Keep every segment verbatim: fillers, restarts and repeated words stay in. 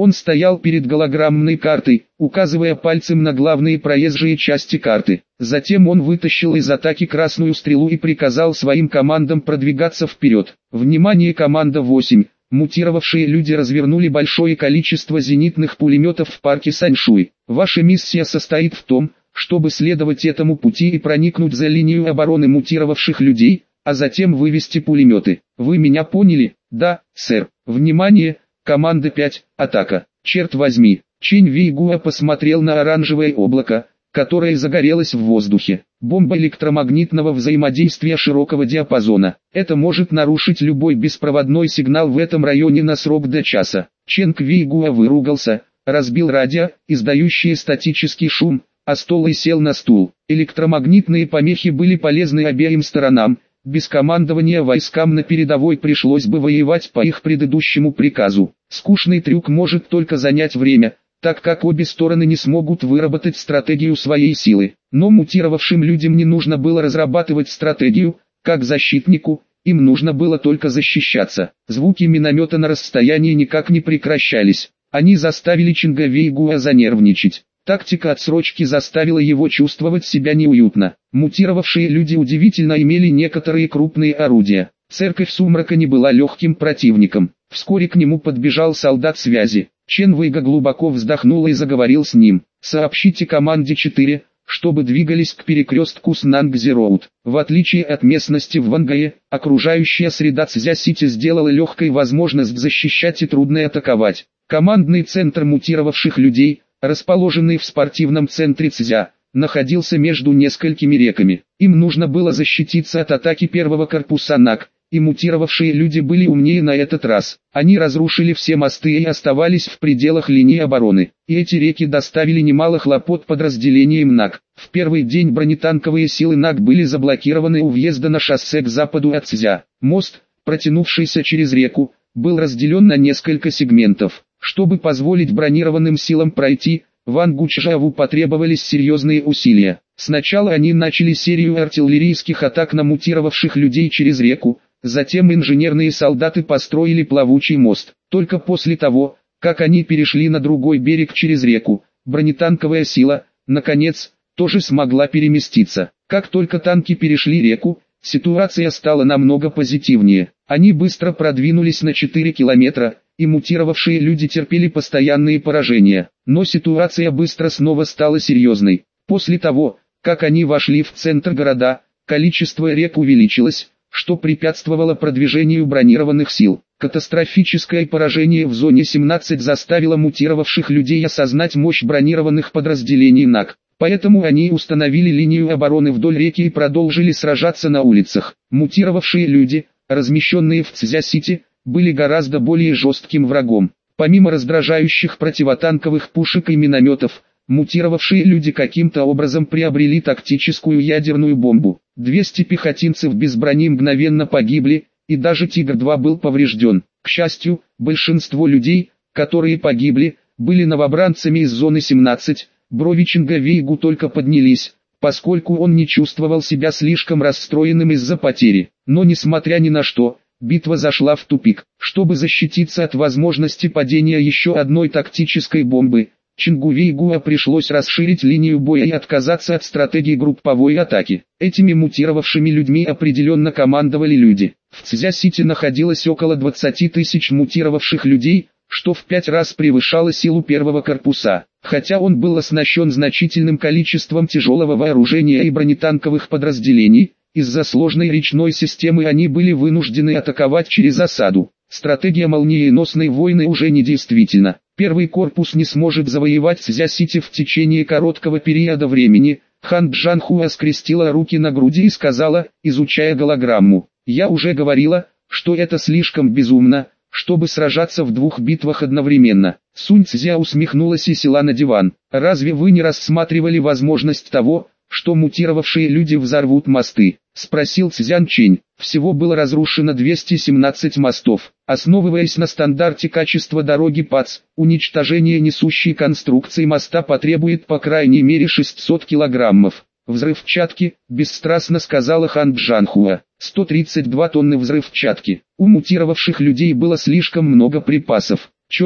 Он стоял перед голограммной картой, указывая пальцем на главные проезжие части карты. Затем он вытащил из атаки красную стрелу и приказал своим командам продвигаться вперед. Внимание, команда восемь! Мутировавшие люди развернули большое количество зенитных пулеметов в парке Саньшуй. Ваша миссия состоит в том, чтобы следовать этому пути и проникнуть за линию обороны мутировавших людей, а затем вывести пулеметы. Вы меня поняли? Да, сэр. Внимание, команда пять, атака. Черт возьми, Чэнь Вэйгуа посмотрел на оранжевое облако, которое загорелось в воздухе. Бомба электромагнитного взаимодействия широкого диапазона. Это может нарушить любой беспроводной сигнал в этом районе на срок до часа. Чэнь Вэйгуа выругался, разбил радио, издающее статический шум, а стол и сел на стул. Электромагнитные помехи были полезны обеим сторонам. Без командования войскам на передовой пришлось бы воевать по их предыдущему приказу. Скучный трюк может только занять время, так как обе стороны не смогут выработать стратегию своей силы. Но мутировавшим людям не нужно было разрабатывать стратегию, как защитнику, им нужно было только защищаться. Звуки миномета на расстоянии никак не прекращались. Они заставили Чэнга Вэйгуа занервничать. Тактика отсрочки заставила его чувствовать себя неуютно. Мутировавшие люди удивительно имели некоторые крупные орудия. Церковь Сумрака не была легким противником. Вскоре к нему подбежал солдат связи. Чэнь Вэйга глубоко вздохнул и заговорил с ним. «Сообщите команде четыре, чтобы двигались к перекрестку с Нангзи-Роуд». В отличие от местности в Вангае, окружающая среда Цзя-Сити сделала легкой возможность защищать и трудной атаковать. Командный центр мутировавших людей, расположенный в спортивном центре Цзя, находился между несколькими реками. Им нужно было защититься от атаки первого корпуса Наг, и мутировавшие люди были умнее на этот раз. Они разрушили все мосты и оставались в пределах линии обороны. И эти реки доставили немало хлопот подразделениям Наг. В первый день бронетанковые силы Наг были заблокированы у въезда на шоссе к западу от Цзя. Мост, протянувшийся через реку, был разделен на несколько сегментов. Чтобы позволить бронированным силам пройти, Ван Гучжаву потребовались серьезные усилия. Сначала они начали серию артиллерийских атак на мутировавших людей через реку, затем инженерные солдаты построили плавучий мост. Только после того, как они перешли на другой берег через реку, бронетанковая сила, наконец, тоже смогла переместиться. Как только танки перешли реку, ситуация стала намного позитивнее. Они быстро продвинулись на четыре километра, и мутировавшие люди терпели постоянные поражения. Но ситуация быстро снова стала серьезной. После того, как они вошли в центр города, количество рек увеличилось, что препятствовало продвижению бронированных сил. Катастрофическое поражение в зоне семнадцать заставило мутировавших людей осознать мощь бронированных подразделений Наг. Поэтому они установили линию обороны вдоль реки и продолжили сражаться на улицах. Мутировавшие люди, размещенные в Цзя-Сити, были гораздо более жестким врагом. Помимо раздражающих противотанковых пушек и минометов, мутировавшие люди каким-то образом приобрели тактическую ядерную бомбу. двести пехотинцев без брони мгновенно погибли, и даже Тигр-два был поврежден. К счастью, большинство людей, которые погибли, были новобранцами из зоны семнадцать, брови Чэнга Вэйгу только поднялись, поскольку он не чувствовал себя слишком расстроенным из-за потери. Но несмотря ни на что, битва зашла в тупик. Чтобы защититься от возможности падения еще одной тактической бомбы, Чэнгу Вэйгуа пришлось расширить линию боя и отказаться от стратегии групповой атаки. Этими мутировавшими людьми определенно командовали люди. В Цзя-Сити находилось около двадцати тысяч мутировавших людей, что в пять раз превышало силу первого корпуса. Хотя он был оснащен значительным количеством тяжелого вооружения и бронетанковых подразделений, из-за сложной речной системы они были вынуждены атаковать через осаду. Стратегия молниеносной войны уже не действительна. Первый корпус не сможет завоевать Цзя-Сити в течение короткого периода времени. Хан Джанхуа скрестила руки на груди и сказала, изучая голограмму: «Я уже говорила, что это слишком безумно, чтобы сражаться в двух битвах одновременно». Сунь Цзя усмехнулась и села на диван. «Разве вы не рассматривали возможность того, что мутировавшие люди взорвут мосты?» — спросил Цзян Чэнь. Всего было разрушено двести семнадцать мостов. Основываясь на стандарте качества дороги ПАЦ, уничтожение несущей конструкции моста потребует по крайней мере шестьсот килограммов взрывчатки, бесстрастно сказала Хан Джанхуа. сто тридцать две тонны взрывчатки. У мутировавших людей было слишком много припасов. Черт,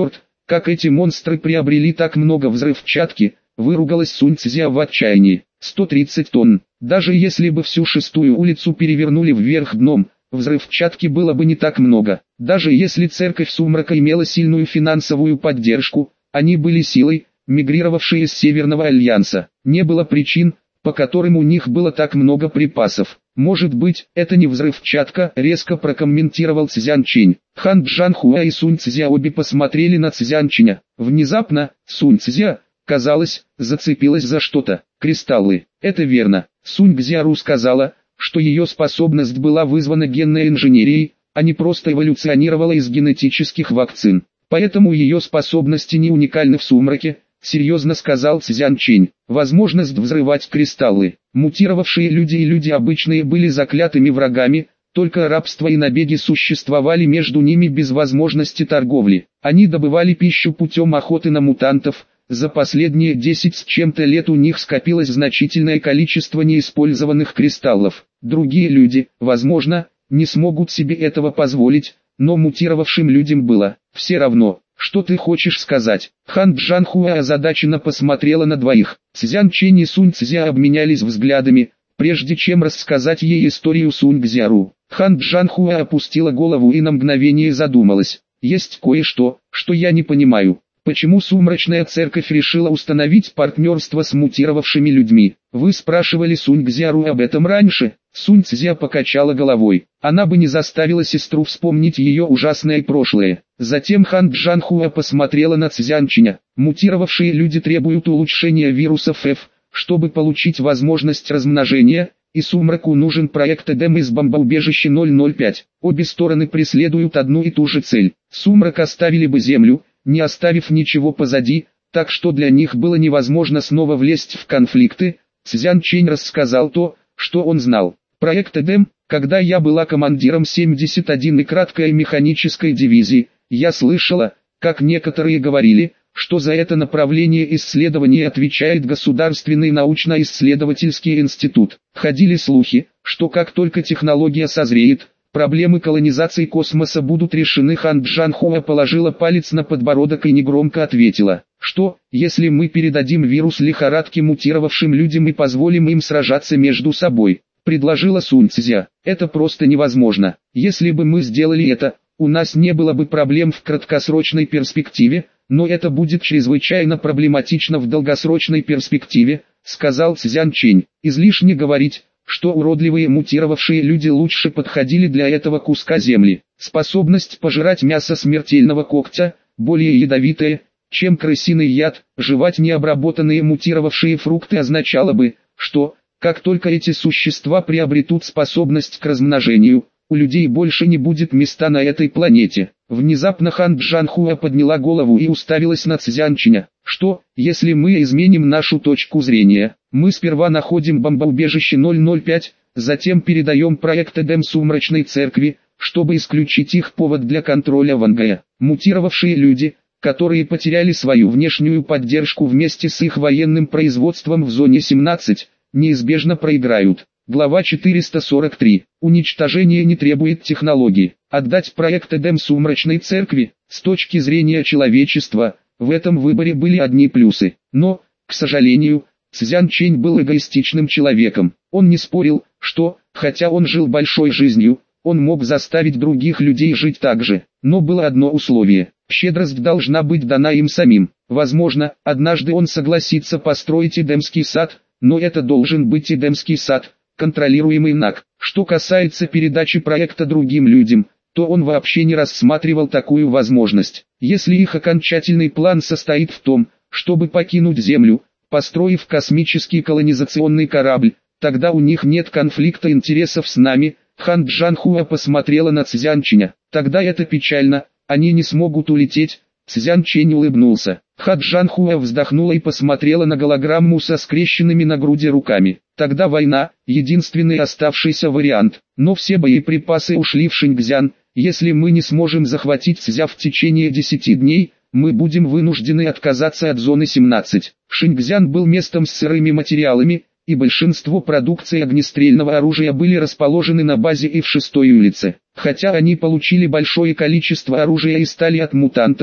как эти монстры приобрели так много взрывчатки, выругалась Сунь Цзя в отчаянии. сто тридцать тонн. Даже если бы всю шестую улицу перевернули вверх дном, взрывчатки было бы не так много. Даже если церковь Сумрака имела сильную финансовую поддержку, они были силой, мигрировавшие с Северного Альянса. Не было причин, по которым у них было так много припасов. «Может быть, это не взрывчатка», — резко прокомментировал Цзян Чинь. Хан Джанхуа и Сунь Цзя обе посмотрели на Цзян Чиня. Внезапно, Сунь Цзя, казалось, зацепилась за что-то. Кристаллы. Это верно. Сунь Цзяру сказала, что ее способность была вызвана генной инженерией, а не просто эволюционировала из генетических вакцин. Поэтому ее способности не уникальны в Сумраке, серьезно сказал Цзян Чинь. Возможность взрывать кристаллы. Мутировавшие люди и люди обычные были заклятыми врагами, только рабство и набеги существовали между ними без возможности торговли. Они добывали пищу путем охоты на мутантов. За последние десять с чем-то лет у них скопилось значительное количество неиспользованных кристаллов. Другие люди, возможно, не смогут себе этого позволить, но мутировавшим людям было все равно. «Что ты хочешь сказать?» Хан Джанхуа озадаченно посмотрела на двоих. Цзян Чинь и Сунь Цзя обменялись взглядами, прежде чем рассказать ей историю Сунь Цзяру. Хан Джанхуа опустила голову и на мгновение задумалась. «Есть кое-что, что я не понимаю. Почему Сумрачная Церковь решила установить партнерство с мутировавшими людьми? Вы спрашивали Сунь Цзяру об этом раньше?» Сунь Цзя покачала головой. Она бы не заставила сестру вспомнить ее ужасное прошлое. Затем Хан Джанхуа посмотрела на Цзян Чиня. Мутировавшие люди требуют улучшения вирусов F, чтобы получить возможность размножения, и Сумраку нужен проект Эдем из бомбоубежища ноль ноль пять. Обе стороны преследуют одну и ту же цель. Сумрак оставили бы Землю, не оставив ничего позади, так что для них было невозможно снова влезть в конфликты. Цзян Чинь рассказал то, что он знал. Проект Эдем, когда я была командиром семьдесят один и краткой механической дивизии, я слышала, как некоторые говорили, что за это направление исследований отвечает Государственный научно-исследовательский институт. Ходили слухи, что как только технология созреет, проблемы колонизации космоса будут решены. Хан Джанхуа положила палец на подбородок и негромко ответила, что, если мы передадим вирус лихорадки мутировавшим людям и позволим им сражаться между собой, предложила Сунь Цзя. Это просто невозможно. Если бы мы сделали это, у нас не было бы проблем в краткосрочной перспективе, но это будет чрезвычайно проблематично в долгосрочной перспективе, сказал Цзян Чинь. Излишне говорить, что уродливые мутировавшие люди лучше подходили для этого куска земли. Способность пожирать мясо смертельного когтя, более ядовитая, чем крысиный яд, жевать необработанные мутировавшие фрукты означало бы, что, как только эти существа приобретут способность к размножению, у людей больше не будет места на этой планете. Внезапно Хан Джанхуа подняла голову и уставилась на Цзян Чиня. Что, если мы изменим нашу точку зрения? Мы сперва находим бомбоубежище ноль ноль пять, затем передаем проект Эдем Сумрачной Церкви, чтобы исключить их повод для контроля Вангая. Мутировавшие люди, которые потеряли свою внешнюю поддержку вместе с их военным производством в зоне семнадцать, неизбежно проиграют. Глава четыреста сорок три. Уничтожение не требует технологий. Отдать проект Эдем Сумрачной Церкви, с точки зрения человечества, в этом выборе были одни плюсы. Но, к сожалению, Цзян Чинь был эгоистичным человеком. Он не спорил, что, хотя он жил большой жизнью, он мог заставить других людей жить так же. Но было одно условие. Щедрость должна быть дана им самим. Возможно, однажды он согласится построить Эдемский сад, но это должен быть Эдемский сад, контролируемый НАК. Что касается передачи проекта другим людям, то он вообще не рассматривал такую возможность. Если их окончательный план состоит в том, чтобы покинуть Землю, построив космический колонизационный корабль, тогда у них нет конфликта интересов с нами. Хан Джанхуа посмотрела на Цзян Чиня. Тогда это печально, они не смогут улететь. Цзян Чинь улыбнулся. Хан Джанхуа вздохнула и посмотрела на голограмму со скрещенными на груди руками. Тогда война, единственный оставшийся вариант. Но все боеприпасы ушли в Шиньцзян. Если мы не сможем захватить Цзя в течение десяти дней, мы будем вынуждены отказаться от зоны семнадцать. Шиньцзян был местом с сырыми материалами, и большинство продукции огнестрельного оружия были расположены на базе и в шестой улице. Хотя они получили большое количество оружия и стали от мутантов,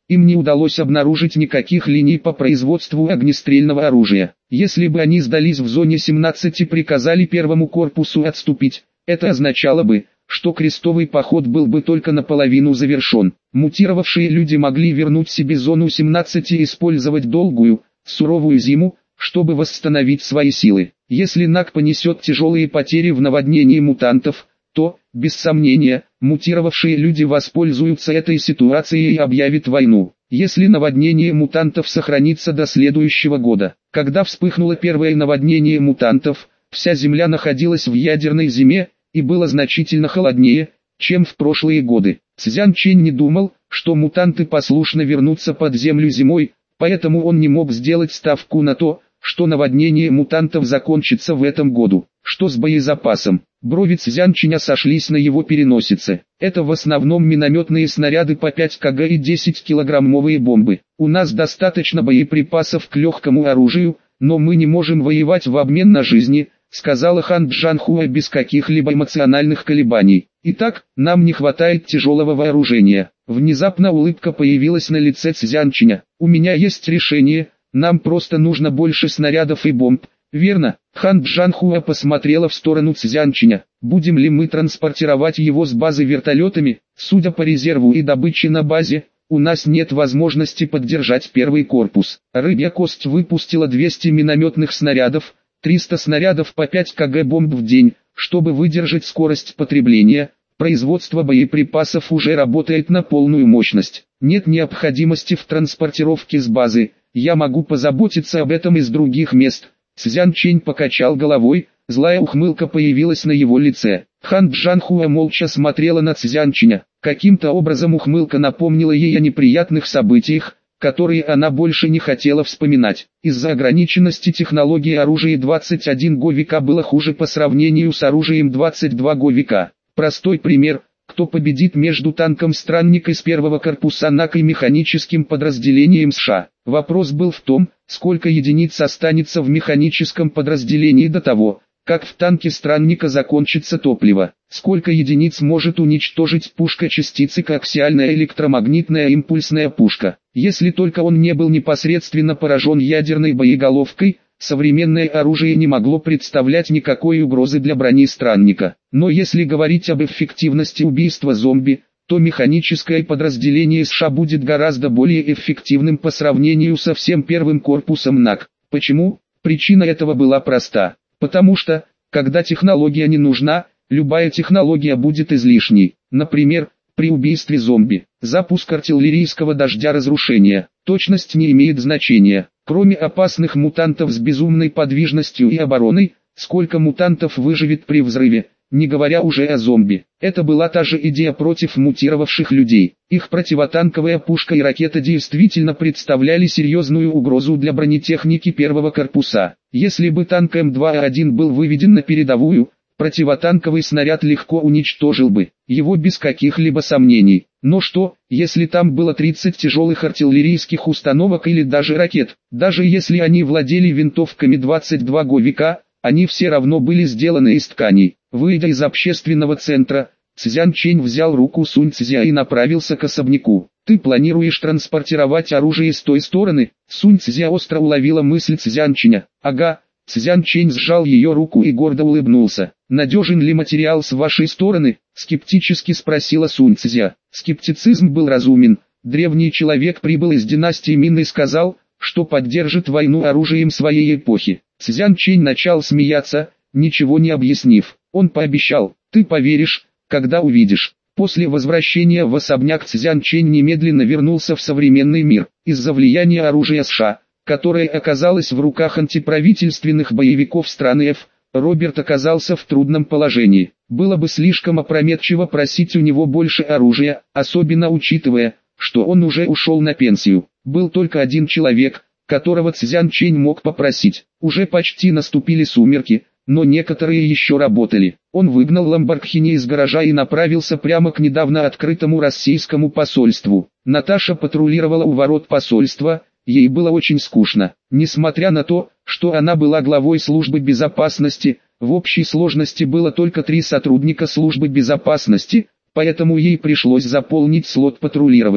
им не удалось обнаружить никаких линий по производству огнестрельного оружия. Если бы они сдались в зоне семнадцать и приказали первому корпусу отступить, это означало бы, что крестовый поход был бы только наполовину завершен. Мутировавшие люди могли вернуть себе зону семнадцать и использовать долгую, суровую зиму, чтобы восстановить свои силы. Если НАК понесет тяжелые потери в наводнении мутантов, то, без сомнения, мутировавшие люди воспользуются этой ситуацией и объявят войну. Если наводнение мутантов сохранится до следующего года. Когда вспыхнуло первое наводнение мутантов, вся Земля находилась в ядерной зиме, и было значительно холоднее, чем в прошлые годы. Цзян Чэнь не думал, что мутанты послушно вернутся под землю зимой, поэтому он не мог сделать ставку на то, что наводнение мутантов закончится в этом году. Что с боезапасом? Брови Цзян Чэня сошлись на его переносице. Это в основном минометные снаряды по пять килограмм и десятикилограммовые бомбы. У нас достаточно боеприпасов к легкому оружию, но мы не можем воевать в обмен на жизни, сказала Хан Джанхуа без каких-либо эмоциональных колебаний. Итак, нам не хватает тяжелого вооружения. Внезапно улыбка появилась на лице Цзян Чэня. У меня есть решение, нам просто нужно больше снарядов и бомб. Верно? Хан Джанхуа посмотрела в сторону Цзян Чэня. Будем ли мы транспортировать его с базы вертолетами? Судя по резерву и добыче на базе, у нас нет возможности поддержать первый корпус. Рыбья кость выпустила двести минометных снарядов, триста снарядов по пять килограмм бомб в день, чтобы выдержать скорость потребления. Производство боеприпасов уже работает на полную мощность. Нет необходимости в транспортировке с базы, я могу позаботиться об этом из других мест. Цзян Чэнь покачал головой, злая ухмылка появилась на его лице. Хан Джанхуа молча смотрела на Цзян Чэня. Каким-то образом ухмылка напомнила ей о неприятных событиях, которые она больше не хотела вспоминать. Из-за ограниченности технологии оружия двадцать один го века было хуже по сравнению с оружием двадцать два го века. Простой пример: кто победит между танком «Странник» из первого корпуса НАК и механическим подразделением США? Вопрос был в том, сколько единиц останется в механическом подразделении до того, как в танке «Странника» закончится топливо. Сколько единиц может уничтожить пушка-частицы коаксиальная электромагнитная импульсная пушка? Если только он не был непосредственно поражен ядерной боеголовкой, современное оружие не могло представлять никакой угрозы для брони «Странника». Но если говорить об эффективности убийства зомби, то механическое подразделение США будет гораздо более эффективным по сравнению со всем первым корпусом НАК. Почему? Причина этого была проста. Потому что, когда технология не нужна, любая технология будет излишней. Например, при убийстве зомби, запуск артиллерийского дождя разрушения. Точность не имеет значения. Кроме опасных мутантов с безумной подвижностью и обороной, сколько мутантов выживет при взрыве, не говоря уже о зомби. Это была та же идея против мутировавших людей. Их противотанковая пушка и ракета действительно представляли серьезную угрозу для бронетехники первого корпуса. Если бы танк эм два а один был выведен на передовую, противотанковый снаряд легко уничтожил бы его без каких-либо сомнений. Но что, если там было тридцать тяжелых артиллерийских установок или даже ракет? Даже если они владели винтовками двадцать два го века, они все равно были сделаны из тканей. Выйдя из общественного центра, Цзян Чэнь взял руку Сунь Цзя и направился к особняку. «Ты планируешь транспортировать оружие с той стороны?» Сунь Цзя остро уловила мысль Цзян Чэня. «Ага». Цзян Чэнь сжал ее руку и гордо улыбнулся. «Надежен ли материал с вашей стороны?» — скептически спросила Сунь Цзя. Скептицизм был разумен. Древний человек прибыл из династии Мин и сказал, что поддержит войну оружием своей эпохи. Цзян Чэнь начал смеяться, ничего не объяснив. Он пообещал: «Ты поверишь, когда увидишь». После возвращения в особняк Цзян Чэнь немедленно вернулся в современный мир. Из-за влияния оружия США, которое оказалось в руках антиправительственных боевиков страны F, Роберт оказался в трудном положении. Было бы слишком опрометчиво просить у него больше оружия, особенно учитывая, что он уже ушел на пенсию. Был только один человек, которого Цзян Чэнь мог попросить. Уже почти наступили сумерки, но некоторые еще работали. Он выгнал Ламборгхини из гаража и направился прямо к недавно открытому российскому посольству. Наташа патрулировала у ворот посольства. Ей было очень скучно. Несмотря на то, что она была главой службы безопасности, в общей сложности было только три сотрудника службы безопасности, поэтому ей пришлось заполнить слот патрулирования.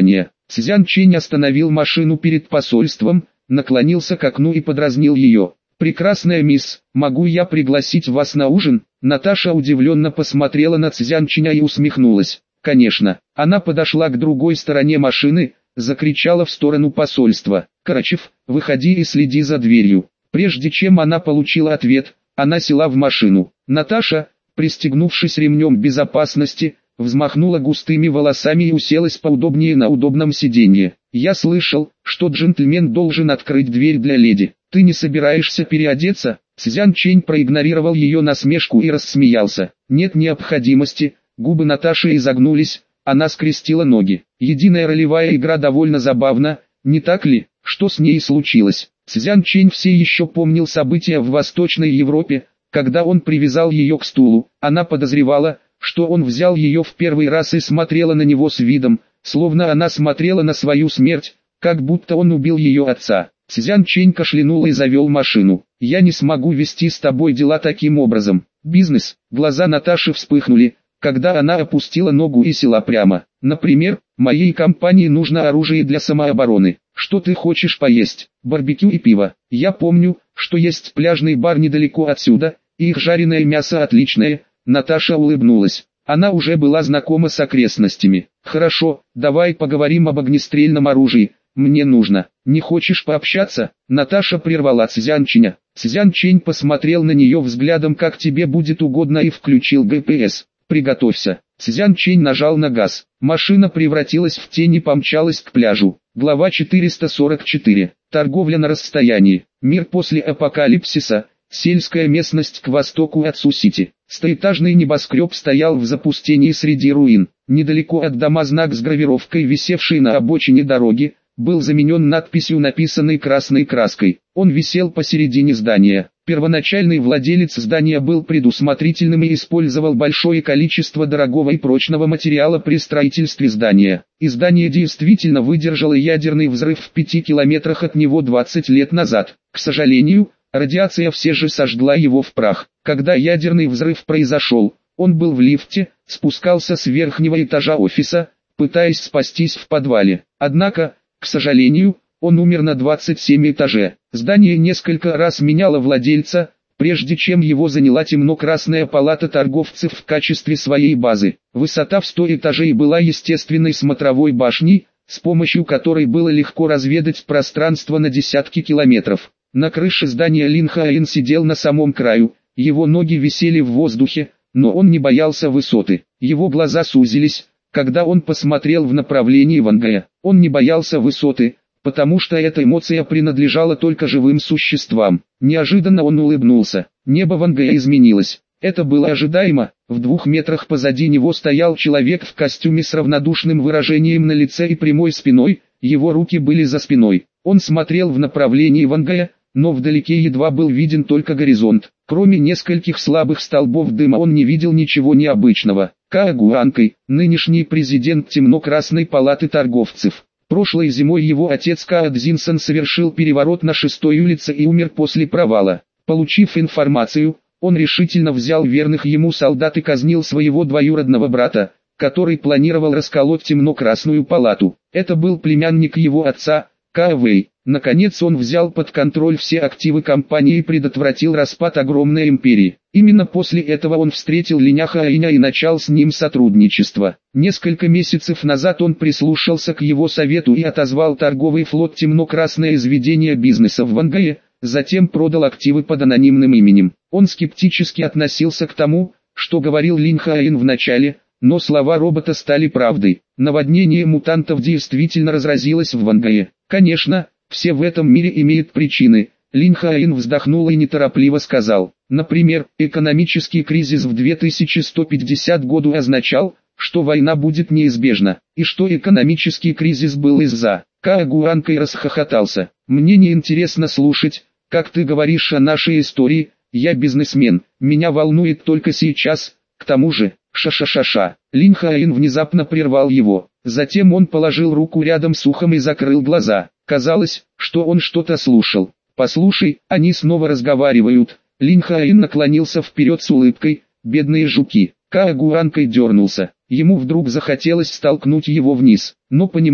Цзян Чэнь остановил машину перед посольством, наклонился к окну и подразнил ее. «Прекрасная мисс, могу я пригласить вас на ужин?» Наташа удивленно посмотрела на Цзян Чэня и усмехнулась. «Конечно». Она подошла к другой стороне машины, закричала в сторону посольства: «Карачев, выходи и следи за дверью». Прежде чем она получила ответ, она села в машину. Наташа, пристегнувшись ремнем безопасности, взмахнула густыми волосами и уселась поудобнее на удобном сиденье. «Я слышал, что джентльмен должен открыть дверь для леди. Ты не собираешься переодеться?» Цзян Чэнь проигнорировал ее насмешку и рассмеялся. «Нет необходимости». Губы Наташи изогнулись, она скрестила ноги. Единая ролевая игра довольно забавна, не так ли? Что с ней случилось? Цзян Чэнь все еще помнил события в Восточной Европе, когда он привязал ее к стулу. Она подозревала, что он взял ее в первый раз и смотрела на него с видом, словно она смотрела на свою смерть, как будто он убил ее отца. Цзян Чэнь кашлянул и завел машину. «Я не смогу вести с тобой дела таким образом. Бизнес». Глаза Наташи вспыхнули, когда она опустила ногу и села прямо. «Например, моей компании нужно оружие для самообороны. Что ты хочешь поесть? Барбекю и пиво. Я помню, что есть пляжный бар недалеко отсюда, и их жареное мясо отличное». Наташа улыбнулась. Она уже была знакома с окрестностями. «Хорошо, давай поговорим об огнестрельном оружии. Мне нужно». «Не хочешь пообщаться?» Наташа прервала Цзян Чэня. Цзян Чэнь посмотрел на нее взглядом «как тебе будет угодно» и включил Гэ Пэ Эс. «Приготовься». Цзян Чэнь нажал на газ. Машина превратилась в тень и помчалась к пляжу. Глава четыреста сорок четыре. Торговля на расстоянии. Мир после апокалипсиса. Сельская местность к востоку от Су-Сити. Стоэтажный небоскреб стоял в запустении среди руин. Недалеко от дома знак с гравировкой, висевший на обочине дороги, был заменен надписью, написанной красной краской. Он висел посередине здания. Первоначальный владелец здания был предусмотрительным и использовал большое количество дорогого и прочного материала при строительстве здания. И здание действительно выдержало ядерный взрыв в пяти километрах от него двадцать лет назад. К сожалению, радиация все же сожгла его в прах. Когда ядерный взрыв произошел, он был в лифте, спускался с верхнего этажа офиса, пытаясь спастись в подвале. Однако, к сожалению, он умер на двадцать семь этаже. Здание несколько раз меняло владельца, прежде чем его заняла темно-красная палата торговцев в качестве своей базы. Высота в сто этажей была естественной смотровой башней, с помощью которой было легко разведать пространство на десятки километров. На крыше здания Лин Хаэн сидел на самом краю, его ноги висели в воздухе, но он не боялся высоты. Его глаза сузились, когда он посмотрел в направлении Вангая. Он не боялся высоты, потому что эта эмоция принадлежала только живым существам. Неожиданно он улыбнулся. Небо Вангая изменилось. Это было ожидаемо. В двух метрах позади него стоял человек в костюме с равнодушным выражением на лице и прямой спиной, его руки были за спиной. Он смотрел в направлении Вангая, но вдалеке едва был виден только горизонт. Кроме нескольких слабых столбов дыма он не видел ничего необычного. Каа Гуанкай, нынешний президент темно-красной палаты торговцев. Прошлой зимой его отец Каа Цзиньсон совершил переворот на шестой улице и умер после провала. Получив информацию, он решительно взял верных ему солдат и казнил своего двоюродного брата, который планировал расколоть темно-красную палату. Это был племянник его отца, Каа Вэй. Наконец он взял под контроль все активы компании и предотвратил распад огромной империи. Именно после этого он встретил Линя Хаэня и начал с ним сотрудничество. Несколько месяцев назад он прислушался к его совету и отозвал торговый флот темно-красное изведение бизнеса в Вангае, затем продал активы под анонимным именем. Он скептически относился к тому, что говорил Лин Хаэн в начале, но слова робота стали правдой. Наводнение мутантов действительно разразилось в Вангае. Конечно, все в этом мире имеют причины. Лин Хаэн вздохнул и неторопливо сказал. Например, экономический кризис в две тысячи сто пятидесятом году означал, что война будет неизбежна, и что экономический кризис был из-за. Каа Гуанкай расхохотался. Мне не интересно слушать, как ты говоришь о нашей истории, я бизнесмен, меня волнует только сейчас, к тому же, ша-ша-ша-ша. Лин Хаэн внезапно прервал его. Затем он положил руку рядом с ухом и закрыл глаза. Казалось, что он что-то слушал. «Послушай, они снова разговаривают». Лин Хаэн наклонился вперед с улыбкой. «Бедные жуки». Каа Гуанкай дернулся. Ему вдруг захотелось столкнуть его вниз. Но понимая,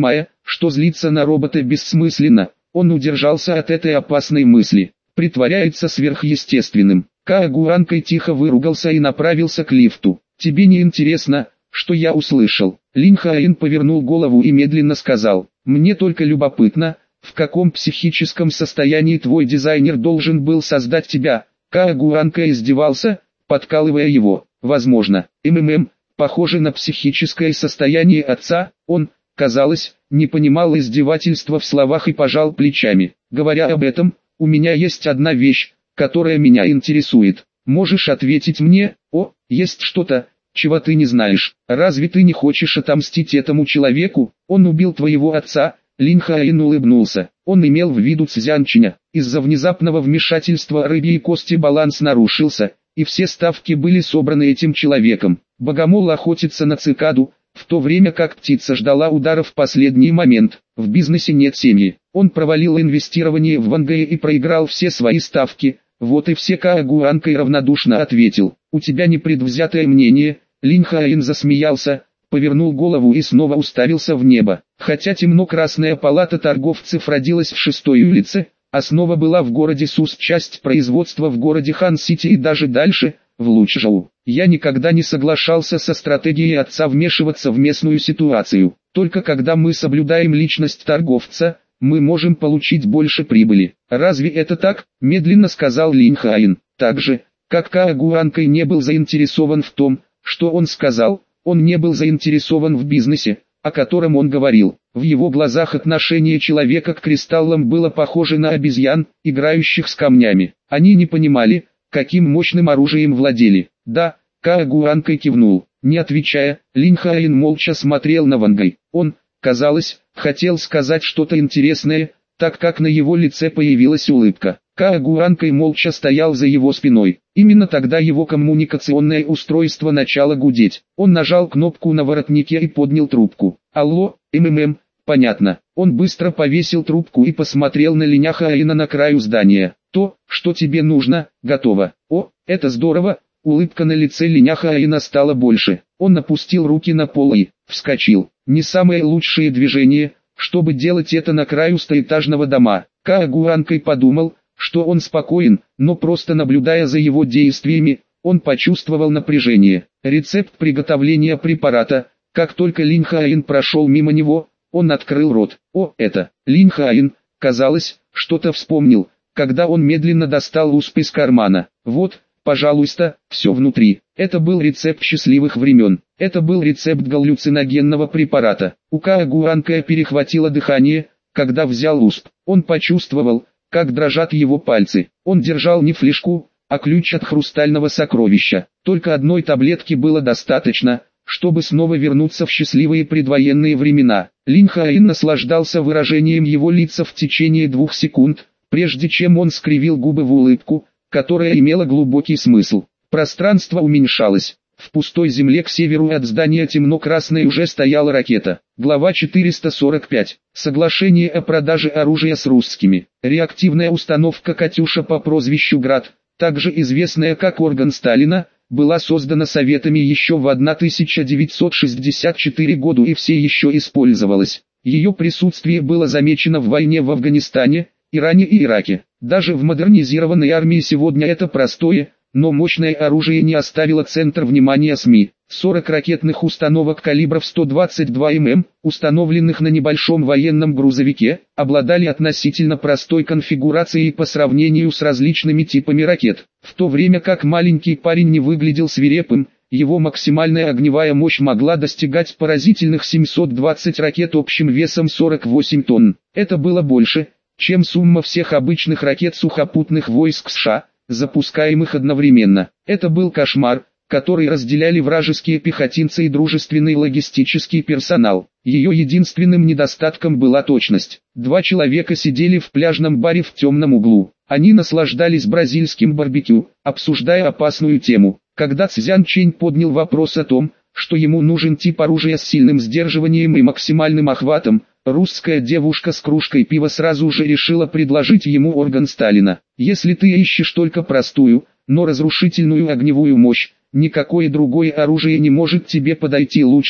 что злиться на робота бессмысленно. Он удержался от этой опасной мысли. Притворяется сверхъестественным. Каа Гуанкай тихо выругался и направился к лифту. «Тебе не интересно, что я услышал?» Лин Хаин повернул голову и медленно сказал: «Мне только любопытно, в каком психическом состоянии твой дизайнер должен был создать тебя?» Каа Гуанкай издевался, подкалывая его. «Возможно, МММ, похоже на психическое состояние отца». Он, казалось, не понимал издевательства в словах и пожал плечами. «Говоря об этом, у меня есть одна вещь, которая меня интересует. Можешь ответить мне? О, есть что-то, чего ты не знаешь. Разве ты не хочешь отомстить этому человеку? Он убил твоего отца». Лин Хаин улыбнулся. Он имел в виду Цзянчиня. Из-за внезапного вмешательства рыбьей кости баланс нарушился, и все ставки были собраны этим человеком. Богомол охотится на цикаду, в то время как птица ждала удара в последний момент. В бизнесе нет семьи. Он провалил инвестирование в Вангэе и проиграл все свои ставки. Вот и все. Каа Гуанкай равнодушно ответил: «У тебя непредвзятое мнение». Лин Хаин засмеялся, повернул голову и снова уставился в небо. Хотя темно-красная палата торговцев родилась в шестой улице, основа была в городе Сус, часть производства в городе Хан-Сити и даже дальше, в Лучжоу. Я никогда не соглашался со стратегией отца вмешиваться в местную ситуацию. Только когда мы соблюдаем личность торговца, мы можем получить больше прибыли. «Разве это так?» – медленно сказал Лин Хаин. Так же, как Каа Гуанкай не был заинтересован в том, что он сказал, он не был заинтересован в бизнесе, о котором он говорил. В его глазах отношение человека к кристаллам было похоже на обезьян, играющих с камнями. Они не понимали, каким мощным оружием владели. «Да», — Каа Гуанкай кивнул. Не отвечая, Лин Хаин молча смотрел на Вангай. Он, казалось, хотел сказать что-то интересное, так как на его лице появилась улыбка. Каа Гуанкай молча стоял за его спиной. Именно тогда его коммуникационное устройство начало гудеть. Он нажал кнопку на воротнике и поднял трубку. «Алло, МММ, понятно». Он быстро повесил трубку и посмотрел на Линя Хаина на краю здания. «То, что тебе нужно, готово». «О, это здорово». Улыбка на лице Линя Хаина стала больше. Он опустил руки на пол и вскочил. Не самое лучшее движение, чтобы делать это на краю стоэтажного дома. Каа Гуанкай подумал, что он спокоен, но просто наблюдая за его действиями, он почувствовал напряжение. Рецепт приготовления препарата. Как только Лин Хаин прошел мимо него, он открыл рот. О, это! Лин Хаин, казалось, что-то вспомнил, когда он медленно достал усп из кармана. Вот, пожалуйста, все внутри. Это был рецепт счастливых времен. Это был рецепт галлюциногенного препарата. У Каа Гуанкая перехватило дыхание, когда взял усп. Он почувствовал, как дрожат его пальцы. Он держал не флешку, а ключ от хрустального сокровища. Только одной таблетки было достаточно, чтобы снова вернуться в счастливые предвоенные времена. Лин Хаин наслаждался выражением его лица в течение двух секунд, прежде чем он скривил губы в улыбку, которая имела глубокий смысл. Пространство уменьшалось. В пустой земле к северу от здания темно-красной уже стояла ракета. Глава четыреста сорок пять. Соглашение о продаже оружия с русскими. Реактивная установка «Катюша» по прозвищу «Град», также известная как орган Сталина, была создана Советами еще в тысяча девятьсот шестьдесят четвёртом году и все еще использовалась. Ее присутствие было замечено в войне в Афганистане, Иране и Ираке. Даже в модернизированной армии сегодня это простое, но мощное оружие не оставило центр внимания СМИ. сорок ракетных установок калибров сто двадцать два миллиметра, установленных на небольшом военном грузовике, обладали относительно простой конфигурацией по сравнению с различными типами ракет. В то время как маленький парень не выглядел свирепым, его максимальная огневая мощь могла достигать поразительных семьсот двадцать ракет общим весом сорок восемь тонн. Это было больше, чем сумма всех обычных ракет сухопутных войск США, запускаемых одновременно. Это был кошмар, который разделяли вражеские пехотинцы и дружественный логистический персонал. Ее единственным недостатком была точность. Два человека сидели в пляжном баре в темном углу. Они наслаждались бразильским барбекю, обсуждая опасную тему. Когда Цзян Чэнь поднял вопрос о том, что ему нужен тип оружия с сильным сдерживанием и максимальным охватом, русская девушка с кружкой пива сразу же решила предложить ему орган Сталина. Если ты ищешь только простую, но разрушительную огневую мощь, никакое другое оружие не может тебе подойти лучше,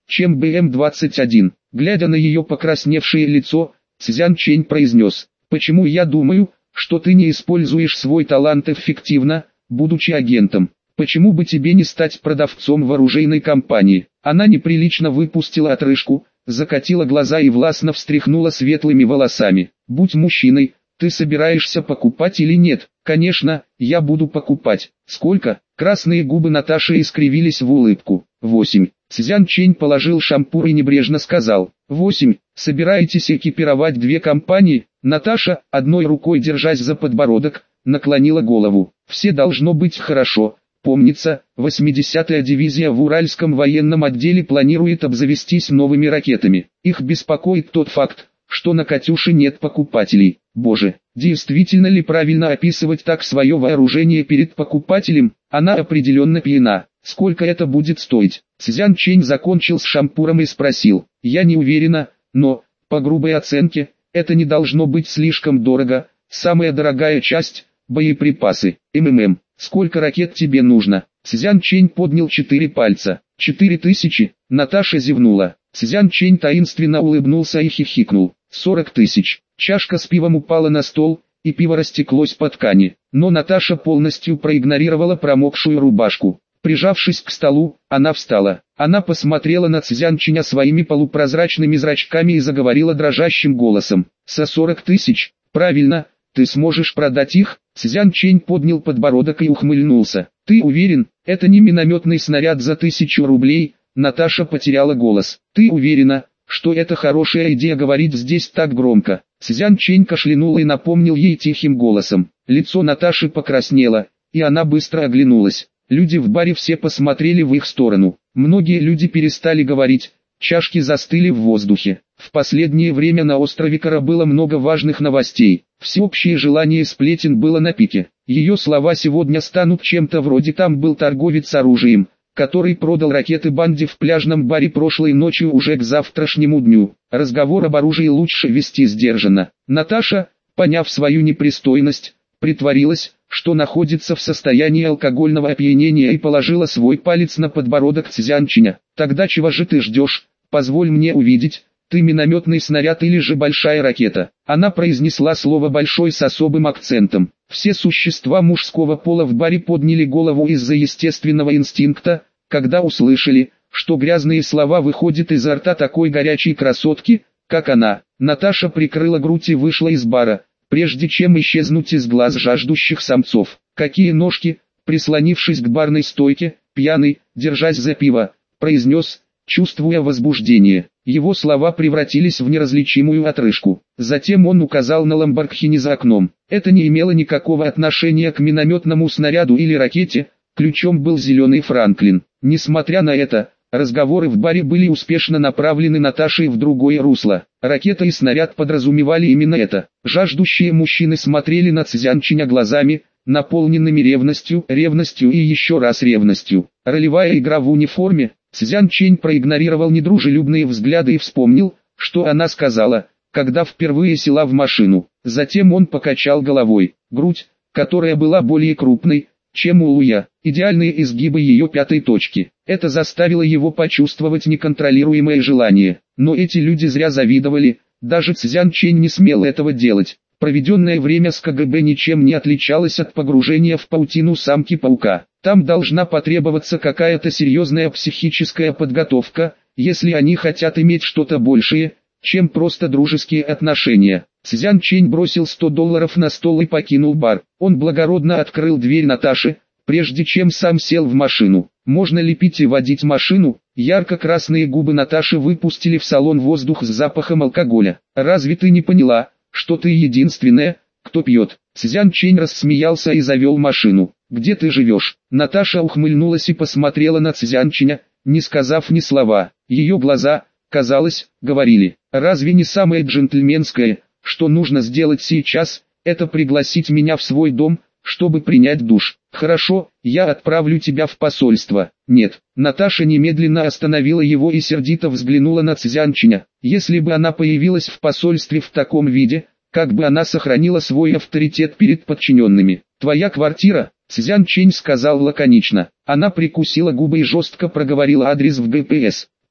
чем бэ эм двадцать один. Глядя на ее покрасневшее лицо, Цзян Чэнь произнес: «Почему я думаю, что ты не используешь свой талант эффективно, будучи агентом? Почему бы тебе не стать продавцом в оружейной компании?» Она неприлично выпустила отрыжку, закатила глаза и властно встряхнула светлыми волосами. «Будь мужчиной, ты собираешься покупать или нет?» «Конечно, я буду покупать». «Сколько?» Красные губы Наташи искривились в улыбку. «Восемь». Цзян Чэнь положил шампур и небрежно сказал: «Восемь. Собираетесь экипировать две компании?» Наташа, одной рукой держась за подбородок, наклонила голову. «Все должно быть хорошо. Помнится, восьмидесятая дивизия в Уральском военном отделе планирует обзавестись новыми ракетами. Их беспокоит тот факт, что на «Катюше» нет покупателей. Боже, действительно ли правильно описывать так свое вооружение перед покупателем? Она определенно пьяна. Сколько это будет стоить?» Цзян Чэнь закончил с шампуром и спросил: «Я не уверена, но, по грубой оценке, это не должно быть слишком дорого. Самая дорогая часть – боеприпасы. МММ. Сколько ракет тебе нужно?» Цзян Чэнь поднял четыре пальца. «Четыре тысячи?» Наташа зевнула. Цзян Чэнь таинственно улыбнулся и хихикнул. «Сорок тысяч». Чашка с пивом упала на стол, и пиво растеклось по ткани. Но Наташа полностью проигнорировала промокшую рубашку. Прижавшись к столу, она встала. Она посмотрела на Цзян Чэня своими полупрозрачными зрачками и заговорила дрожащим голосом. «За сорок тысяч? Правильно, ты сможешь продать их?» Цзян Чэнь поднял подбородок и ухмыльнулся. «Ты уверен, это не минометный снаряд за тысячу рублей?» Наташа потеряла голос. «Ты уверена, что это хорошая идея говорить здесь так громко?» Цзян Чэнь кашлянул и напомнил ей тихим голосом. Лицо Наташи покраснело, и она быстро оглянулась. Люди в баре все посмотрели в их сторону. Многие люди перестали говорить, чашки застыли в воздухе. В последнее время на острове Кара было много важных новостей. Всеобщее желание сплетен было на пике. Ее слова сегодня станут чем-то вроде «там был торговец оружием, который продал ракеты банде в пляжном баре прошлой ночью уже к завтрашнему дню». Разговор об оружии лучше вести сдержанно. Наташа, поняв свою непристойность, притворилась, что находится в состоянии алкогольного опьянения, и положила свой палец на подбородок Цзян Чэня. «Тогда чего же ты ждешь? Позволь мне увидеть, ты минометный снаряд или же большая ракета?» Она произнесла слово «большой» с особым акцентом. Все существа мужского пола в баре подняли голову из-за естественного инстинкта, когда услышали, что грязные слова выходят изо рта такой горячей красотки, как она. Наташа прикрыла грудь и вышла из бара, прежде чем исчезнуть из глаз жаждущих самцов. «Какие ножки!» Прислонившись к барной стойке, пьяный, держась за пиво, произнес, чувствуя возбуждение. Его слова превратились в неразличимую отрыжку. Затем он указал на Ламборгхини за окном. Это не имело никакого отношения к минометному снаряду или ракете, ключом был зеленый Франклин. Несмотря на это, разговоры в баре были успешно направлены Наташей в другое русло. Ракета и снаряд подразумевали именно это. Жаждущие мужчины смотрели на Цзян Чэня глазами, наполненными ревностью, ревностью и еще раз ревностью. Ролевая игра в униформе. Цзян Чэнь проигнорировал недружелюбные взгляды и вспомнил, что она сказала, когда впервые села в машину. Затем он покачал головой. Грудь, которая была более крупной, чем у Луя, идеальные изгибы ее пятой точки. Это заставило его почувствовать неконтролируемое желание. Но эти люди зря завидовали, даже Цзян Чэнь не смел этого делать. Проведенное время с ка гэ бэ ничем не отличалось от погружения в паутину самки-паука. Там должна потребоваться какая-то серьезная психическая подготовка, если они хотят иметь что-то большее, чем просто дружеские отношения. Цзян Чэнь бросил сто долларов на стол и покинул бар. Он благородно открыл дверь Наташи, прежде чем сам сел в машину. Можно ли пить и водить машину? Ярко-красные губы Наташи выпустили в салон воздух с запахом алкоголя. «Разве ты не поняла, что ты единственная, кто пьет?» Цзян Чэнь рассмеялся и завел машину. «Где ты живешь?» Наташа ухмыльнулась и посмотрела на Цзян Чэня, не сказав ни слова. Ее глаза, казалось, говорили: «Разве не самое джентльменское, что нужно сделать сейчас, это пригласить меня в свой дом, чтобы принять душ? Хорошо, я отправлю тебя в посольство». «Нет». Наташа немедленно остановила его и сердито взглянула на Цзян Чэня. Если бы она появилась в посольстве в таком виде, как бы она сохранила свой авторитет перед подчиненными? «Твоя квартира?» Цзян Чэнь сказал лаконично. Она прикусила губы и жестко проговорила адрес в гэ пэ эс.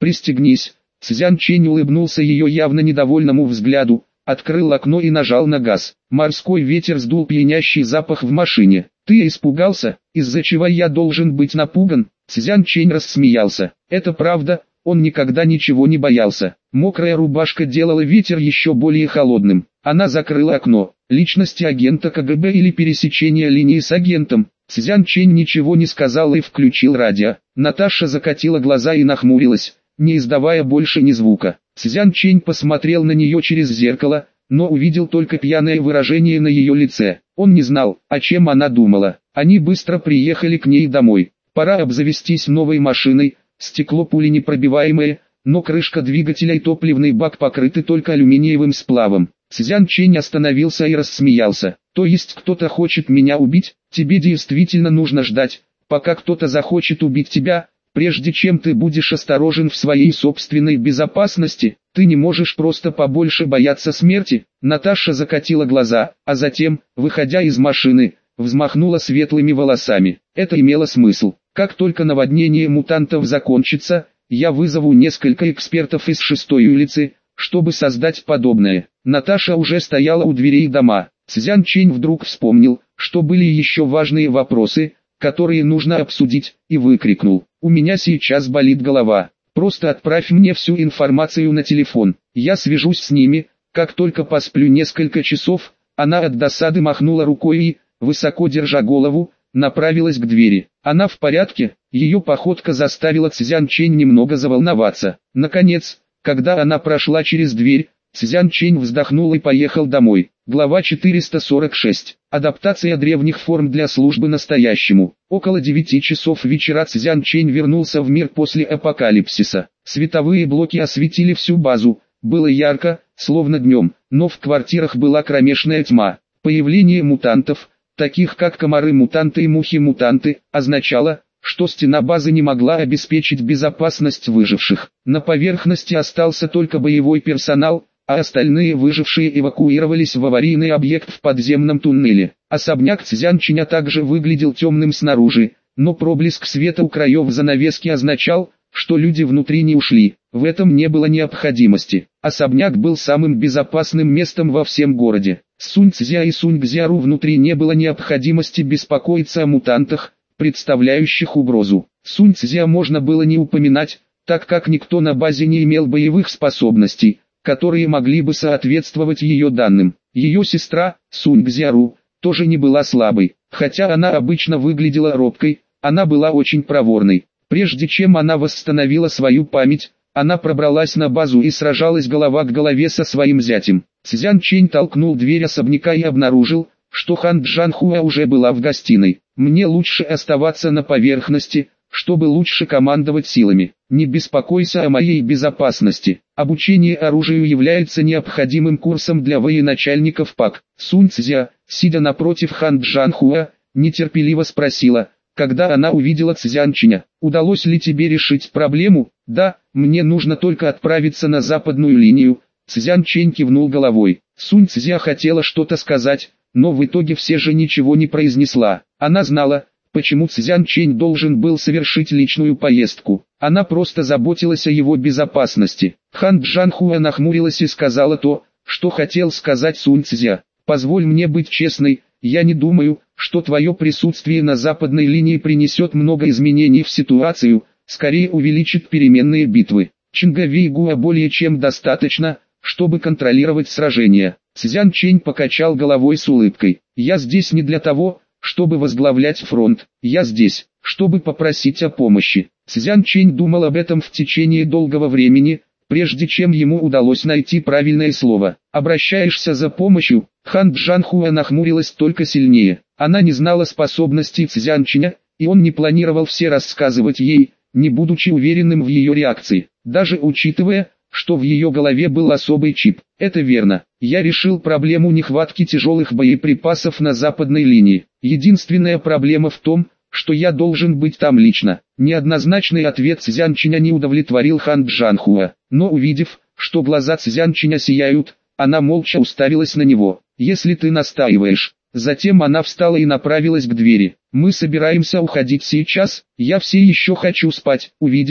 «Пристегнись». Цзян Чэнь улыбнулся ее явно недовольному взгляду, открыл окно и нажал на газ. Морской ветер сдул пьянящий запах в машине. «Ты испугался, из-за чего я должен быть напуган?» Цзян Чэнь рассмеялся. «Это правда, он никогда ничего не боялся». Мокрая рубашка делала ветер еще более холодным. Она закрыла окно. Личности агента КГБ или пересечение линии с агентом. Цзян Чэнь ничего не сказал и включил радио. Наташа закатила глаза и нахмурилась, не издавая больше ни звука. Цзян Чэнь посмотрел на нее через зеркало, но увидел только пьяное выражение на ее лице. Он не знал, о чем она думала. Они быстро приехали к ней домой. Пора обзавестись новой машиной, стекло пуленепробиваемое, но крышка двигателя и топливный бак покрыты только алюминиевым сплавом. Цзян Чэнь остановился и рассмеялся. «То есть кто-то хочет меня убить? Тебе действительно нужно ждать, пока кто-то захочет убить тебя, прежде чем ты будешь осторожен в своей собственной безопасности? Ты не можешь просто побольше бояться смерти?» Наташа закатила глаза, а затем, выходя из машины, взмахнула светлыми волосами. Это имело смысл. «Как только наводнение мутантов закончится, я вызову несколько экспертов из шестой улицы, чтобы создать подобное». Наташа уже стояла у дверей дома. Цзян Чэнь вдруг вспомнил, что были еще важные вопросы, которые нужно обсудить, и выкрикнул: «У меня сейчас болит голова. Просто отправь мне всю информацию на телефон. Я свяжусь с ними, как только посплю несколько часов». Она от досады махнула рукой и, высоко держа голову, направилась к двери. «Она в порядке?» Ее походка заставила Цзян Чэнь немного заволноваться. Наконец, когда она прошла через дверь, Цзян Чэнь вздохнул и поехал домой. Глава четыреста сорок шесть. Адаптация древних форм для службы настоящему. Около девяти часов вечера Цзян Чэнь вернулся в мир после апокалипсиса. Световые блоки осветили всю базу. Было ярко, словно днем, но в квартирах была кромешная тьма. Появление мутантов, таких как комары-мутанты и мухи-мутанты, означало, что стена базы не могла обеспечить безопасность выживших. На поверхности остался только боевой персонал, а остальные выжившие эвакуировались в аварийный объект в подземном туннеле. Особняк Цзян Чэня также выглядел темным снаружи, но проблеск света у краев занавески означал, что люди внутри не ушли. В этом не было необходимости. Особняк был самым безопасным местом во всем городе. Сунь Цзя и Сунь Гзяру внутри не было необходимости беспокоиться о мутантах, представляющих угрозу. Сунь Цзя можно было не упоминать, так как никто на базе не имел боевых способностей, которые могли бы соответствовать ее данным. Ее сестра, Сунь Гзяру, тоже не была слабой, хотя она обычно выглядела робкой, она была очень проворной. Прежде чем она восстановила свою память, она пробралась на базу и сражалась голова к голове со своим зятем. Цзян Чэнь толкнул дверь особняка и обнаружил, что Хан Джанхуа уже была в гостиной. «Мне лучше оставаться на поверхности, чтобы лучше командовать силами. Не беспокойся о моей безопасности. Обучение оружию является необходимым курсом для военачальников ПАК». Сунь Цзя, сидя напротив Хан Джанхуа, нетерпеливо спросила, когда она увидела Цзян Чэня: «Удалось ли тебе решить проблему?» «Да, мне нужно только отправиться на западную линию». Цзян Чэнь кивнул головой. Сунь Цзя хотела что-то сказать, но в итоге все же ничего не произнесла. Она знала, почему Цзян Чэнь должен был совершить личную поездку. Она просто заботилась о его безопасности. Хан Джанхуа нахмурилась и сказала то, что хотел сказать Сунь Цзя. «Позволь мне быть честной, я не думаю, что твое присутствие на западной линии принесет много изменений в ситуацию, скорее увеличит переменные битвы. Чинга Вейгуа более чем достаточно, чтобы контролировать сражения». Цзян Чэнь покачал головой с улыбкой. «Я здесь не для того, чтобы возглавлять фронт. Я здесь, чтобы попросить о помощи». Цзян Чэнь думал об этом в течение долгого времени, прежде чем ему удалось найти правильное слово. «Обращаешься за помощью?» Хан Джанхуа нахмурилась только сильнее. Она не знала способностей Цзян Чэня, и он не планировал все рассказывать ей, не будучи уверенным в ее реакции, даже учитывая, что в ее голове был особый чип. «Это верно. Я решил проблему нехватки тяжелых боеприпасов на западной линии. Единственная проблема в том, что я должен быть там лично». Неоднозначный ответ Цзян Чэня не удовлетворил Хан Джанхуа, но увидев, что глаза Цзян Чэня сияют, она молча уставилась на него. «Если ты настаиваешь». Затем она встала и направилась к двери. «Мы собираемся уходить сейчас, я все еще хочу спать». Увидев,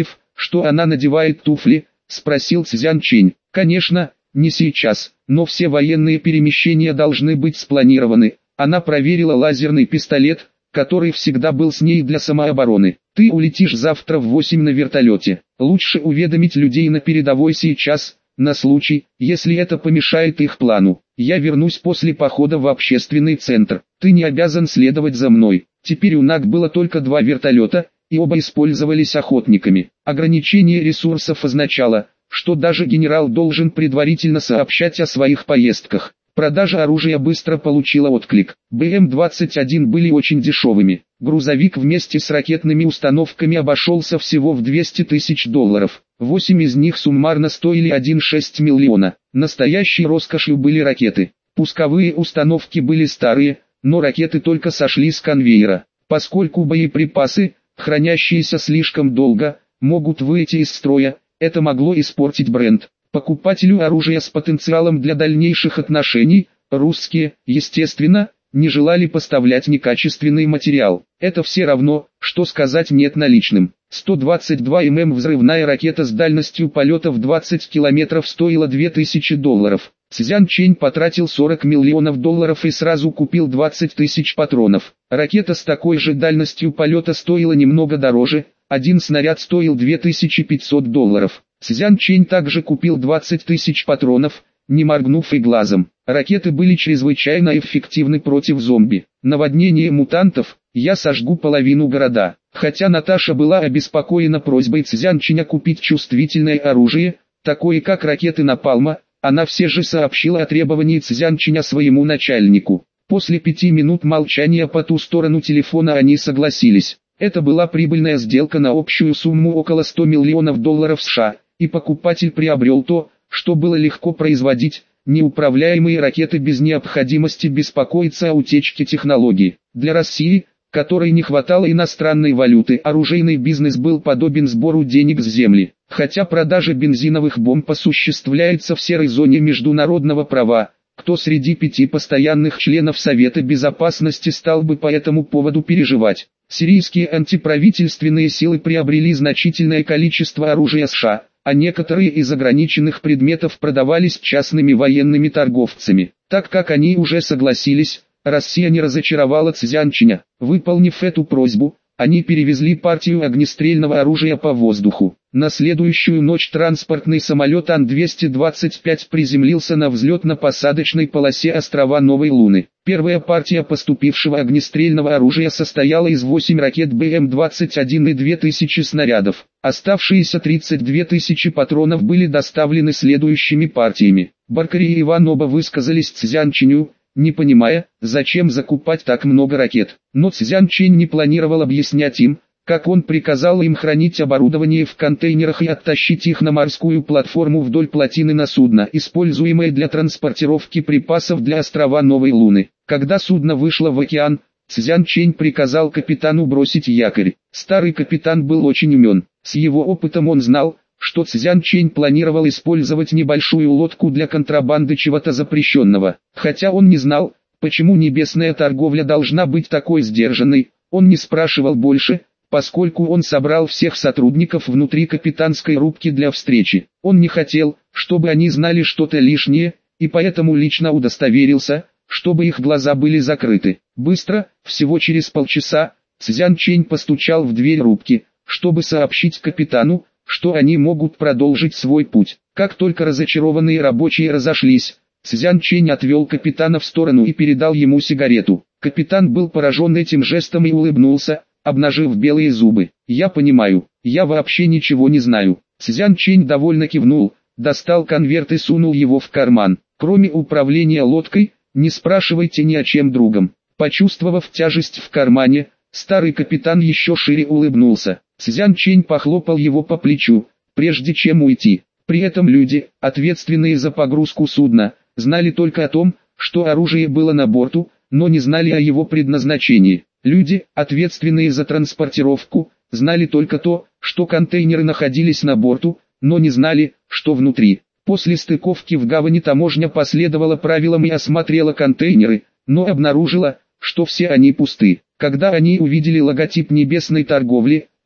что она надевает туфли?» – спросил Цзян Чэнь. «Конечно, не сейчас, но все военные перемещения должны быть спланированы». Она проверила лазерный пистолет, который всегда был с ней для самообороны. «Ты улетишь завтра в восемь на вертолете. Лучше уведомить людей на передовой сейчас, на случай, если это помешает их плану. Я вернусь после похода в общественный центр. Ты не обязан следовать за мной». Теперь у НАК было только два вертолета, и оба использовались охотниками. Ограничение ресурсов означало, что даже генерал должен предварительно сообщать о своих поездках. Продажа оружия быстро получила отклик. бэ эм двадцать один были очень дешевыми. Грузовик вместе с ракетными установками обошелся всего в двести тысяч долларов. Восемь из них суммарно стоили один целых шесть десятых миллиона. Настоящей роскошью были ракеты. Пусковые установки были старые, но ракеты только сошли с конвейера. Поскольку боеприпасы, хранящиеся слишком долго, могут выйти из строя, это могло испортить бренд. Покупателю оружия с потенциалом для дальнейших отношений, русские, естественно, не желали поставлять некачественный материал. Это все равно, что сказать нет наличным. сто двадцать два миллиметра взрывная ракета с дальностью полета в двадцать километров стоила две тысячи долларов. Цзян Чэнь потратил сорок миллионов долларов и сразу купил двадцать тысяч патронов. Ракета с такой же дальностью полета стоила немного дороже, один снаряд стоил две тысячи пятьсот долларов. Цзян Чэнь также купил двадцать тысяч патронов, не моргнув и глазом. Ракеты были чрезвычайно эффективны против зомби. Наводнение мутантов, я сожгу половину города. Хотя Наташа была обеспокоена просьбой Цзян Чэня купить чувствительное оружие, такое как ракеты Напалма, она все же сообщила о требовании Цзян Чэня своему начальнику. После пяти минут молчания по ту сторону телефона они согласились. Это была прибыльная сделка на общую сумму около ста миллионов долларов США, и покупатель приобрел то, что было легко производить, неуправляемые ракеты без необходимости беспокоиться о утечке технологий. Для России, которой не хватало иностранной валюты, оружейный бизнес был подобен сбору денег с земли. Хотя продажа бензиновых бомб осуществляется в серой зоне международного права, кто среди пяти постоянных членов Совета Безопасности стал бы по этому поводу переживать? Сирийские антиправительственные силы приобрели значительное количество оружия США, а некоторые из ограниченных предметов продавались частными военными торговцами. Так как они уже согласились, Россия не разочаровала Цзян Чэня. Выполнив эту просьбу, они перевезли партию огнестрельного оружия по воздуху. На следующую ночь транспортный самолет Ан двести двадцать пять приземлился на взлетно-посадочной полосе острова Новой Луны. Первая партия поступившего огнестрельного оружия состояла из восьми ракет бэ эм двадцать один и двух тысяч снарядов. Оставшиеся тридцать две тысячи патронов были доставлены следующими партиями. Баркари и Иван оба высказались Цзян Чэню, не понимая, зачем закупать так много ракет. Но Цзян Чэнь не планировал объяснять им, как он приказал им хранить оборудование в контейнерах и оттащить их на морскую платформу вдоль плотины на судно, используемое для транспортировки припасов для острова Новой Луны. Когда судно вышло в океан, Цзян Чэнь приказал капитану бросить якорь. Старый капитан был очень умен. С его опытом он знал, что Цзян Чэнь планировал использовать небольшую лодку для контрабанды чего-то запрещенного. Хотя он не знал, почему небесная торговля должна быть такой сдержанной, он не спрашивал больше, поскольку он собрал всех сотрудников внутри капитанской рубки для встречи. Он не хотел, чтобы они знали что-то лишнее, и поэтому лично удостоверился, чтобы их глаза были закрыты. Быстро, всего через полчаса, Цзян Чэнь постучал в дверь рубки, чтобы сообщить капитану, что они могут продолжить свой путь. Как только разочарованные рабочие разошлись, Цзян Чэнь отвел капитана в сторону и передал ему сигарету. Капитан был поражен этим жестом и улыбнулся, обнажив белые зубы. «Я понимаю, я вообще ничего не знаю». Цзян Чэнь довольно кивнул, достал конверт и сунул его в карман. «Кроме управления лодкой, не спрашивайте ни о чем другом». Почувствовав тяжесть в кармане, старый капитан еще шире улыбнулся. Цзян Чэнь похлопал его по плечу, прежде чем уйти. При этом люди, ответственные за погрузку судна, знали только о том, что оружие было на борту, но не знали о его предназначении. Люди, ответственные за транспортировку, знали только то, что контейнеры находились на борту, но не знали, что внутри. После стыковки в гавани таможня последовала правилам и осмотрела контейнеры, но обнаружила, что все они пусты. Когда они увидели логотип небесной торговли,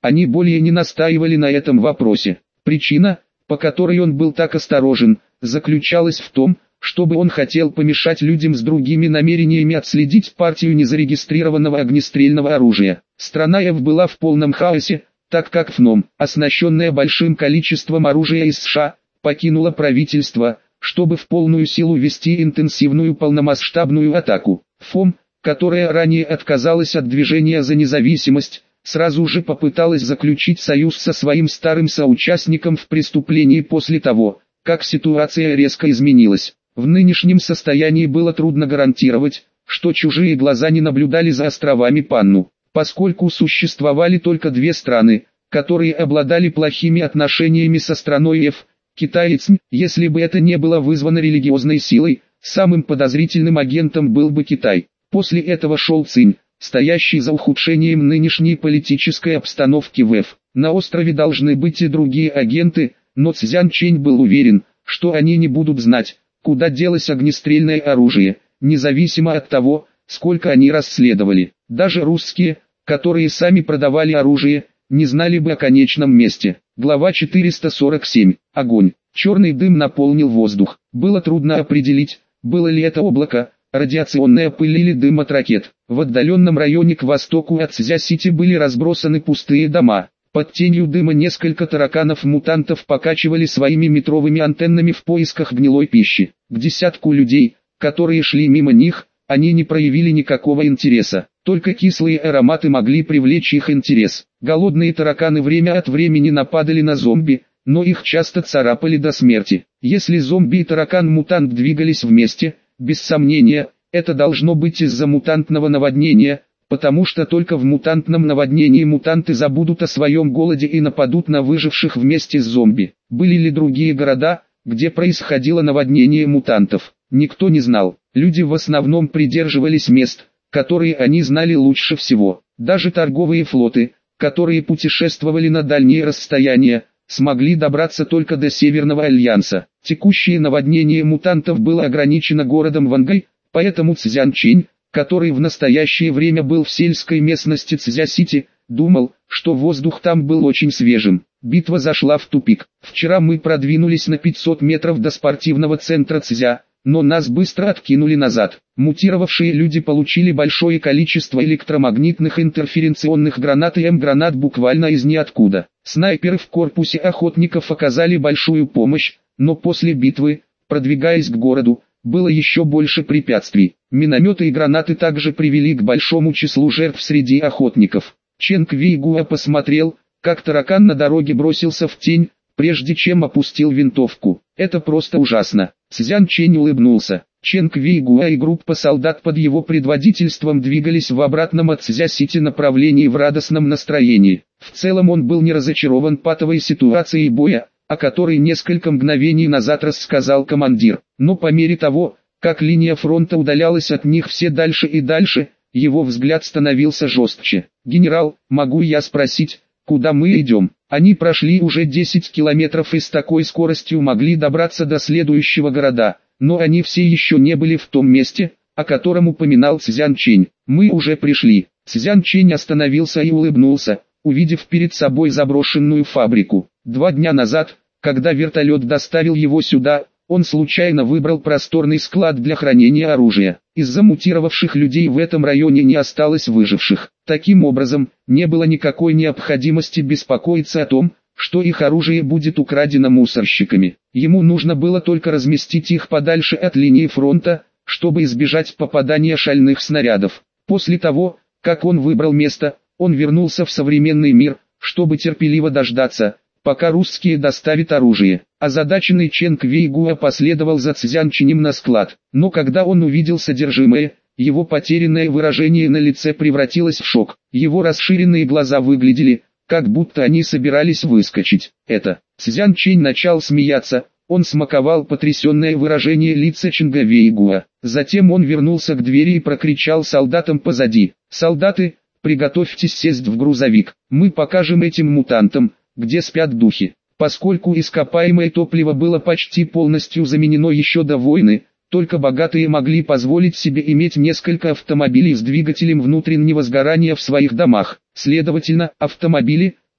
Они более не настаивали на этом вопросе. Причина, по которой он был так осторожен, заключалась в том, чтобы он хотел помешать людям с другими намерениями отследить партию незарегистрированного огнестрельного оружия. Страна Ф была в полном хаосе, так как ФНОМ, оснащенная большим количеством оружия из США, покинула правительство, чтобы в полную силу вести интенсивную полномасштабную атаку. ФОМ, которая ранее отказалась от движения за независимость, сразу же попыталась заключить союз со своим старым соучастником в преступлении после того, как ситуация резко изменилась. В нынешнем состоянии было трудно гарантировать, что чужие глаза не наблюдали за островами Панну, поскольку существовали только две страны, которые обладали плохими отношениями со страной Ф, Китай и ЦН. Если бы это не было вызвано религиозной силой, самым подозрительным агентом был бы Китай. После этого шел Цинь, стоящий за ухудшением нынешней политической обстановки в Ф. На острове должны быть и другие агенты, но Цзян Чэнь был уверен, что они не будут знать, куда делось огнестрельное оружие, независимо от того, сколько они расследовали. Даже русские, которые сами продавали оружие, не знали бы о конечном месте. Глава четыреста сорок семь. Огонь. Черный дым наполнил воздух. Было трудно определить, было ли это облако, радиационная пыль или дым от ракет. В отдаленном районе к востоку от Цзя-Сити были разбросаны пустые дома. Под тенью дыма несколько тараканов-мутантов покачивали своими метровыми антеннами в поисках гнилой пищи. К десятку людей, которые шли мимо них, они не проявили никакого интереса. Только кислые ароматы могли привлечь их интерес. Голодные тараканы время от времени нападали на зомби, но их часто царапали до смерти. Если зомби и таракан-мутант двигались вместе, без сомнения, это должно быть из-за мутантного наводнения, потому что только в мутантном наводнении мутанты забудут о своем голоде и нападут на выживших вместе с зомби. Были ли другие города, где происходило наводнение мутантов? Никто не знал. Люди в основном придерживались мест, которые они знали лучше всего. Даже торговые флоты, которые путешествовали на дальние расстояния, смогли добраться только до Северного Альянса. Текущее наводнение мутантов было ограничено городом Вангай, поэтому Цзян Чэнь, который в настоящее время был в сельской местности Цзя-Сити, думал, что воздух там был очень свежим. Битва зашла в тупик. Вчера мы продвинулись на пятьсот метров до спортивного центра Цзя, но нас быстро откинули назад. Мутировавшие люди получили большое количество электромагнитных интерференционных гранат и М-гранат буквально из ниоткуда. Снайперы в корпусе охотников оказали большую помощь, но после битвы, продвигаясь к городу, было еще больше препятствий. Минометы и гранаты также привели к большому числу жертв среди охотников. Чен Квейгуа посмотрел, как таракан на дороге бросился в тень, прежде чем опустил винтовку. Это просто ужасно. Цзян Чэнь улыбнулся. Чен Квейгуа и группа солдат под его предводительством двигались в обратном от Цзя-Сити направлении в радостном настроении. В целом он был не разочарован патовой ситуацией боя, о которой несколько мгновений назад рассказал командир. Но по мере того, как линия фронта удалялась от них все дальше и дальше, его взгляд становился жестче. «Генерал, могу я спросить, куда мы идем?» Они прошли уже десять километров и с такой скоростью могли добраться до следующего города, но они все еще не были в том месте, о котором упоминал Цзян Чэнь. «Мы уже пришли». Цзян Чэнь остановился и улыбнулся, увидев перед собой заброшенную фабрику. Два дня назад, когда вертолет доставил его сюда, он случайно выбрал просторный склад для хранения оружия. Из-за мутировавших людей в этом районе не осталось выживших. Таким образом, не было никакой необходимости беспокоиться о том, что их оружие будет украдено мусорщиками. Ему нужно было только разместить их подальше от линии фронта, чтобы избежать попадания шальных снарядов. После того, как он выбрал место, он вернулся в современный мир, чтобы терпеливо дождаться, пока русские доставят оружие. Озадаченный Чен Квейгуа последовал за Цзян Чэнем на склад, но когда он увидел содержимое, его потерянное выражение на лице превратилось в шок. Его расширенные глаза выглядели, как будто они собирались выскочить. Это. Цзян Чэнь начал смеяться, он смаковал потрясенное выражение лица Чен Квейгуа. Затем он вернулся к двери и прокричал солдатам позади: «Солдаты, приготовьтесь сесть в грузовик, мы покажем этим мутантам, где спят духи». Поскольку ископаемое топливо было почти полностью заменено еще до войны, только богатые могли позволить себе иметь несколько автомобилей с двигателем внутреннего сгорания в своих домах. Следовательно, автомобили,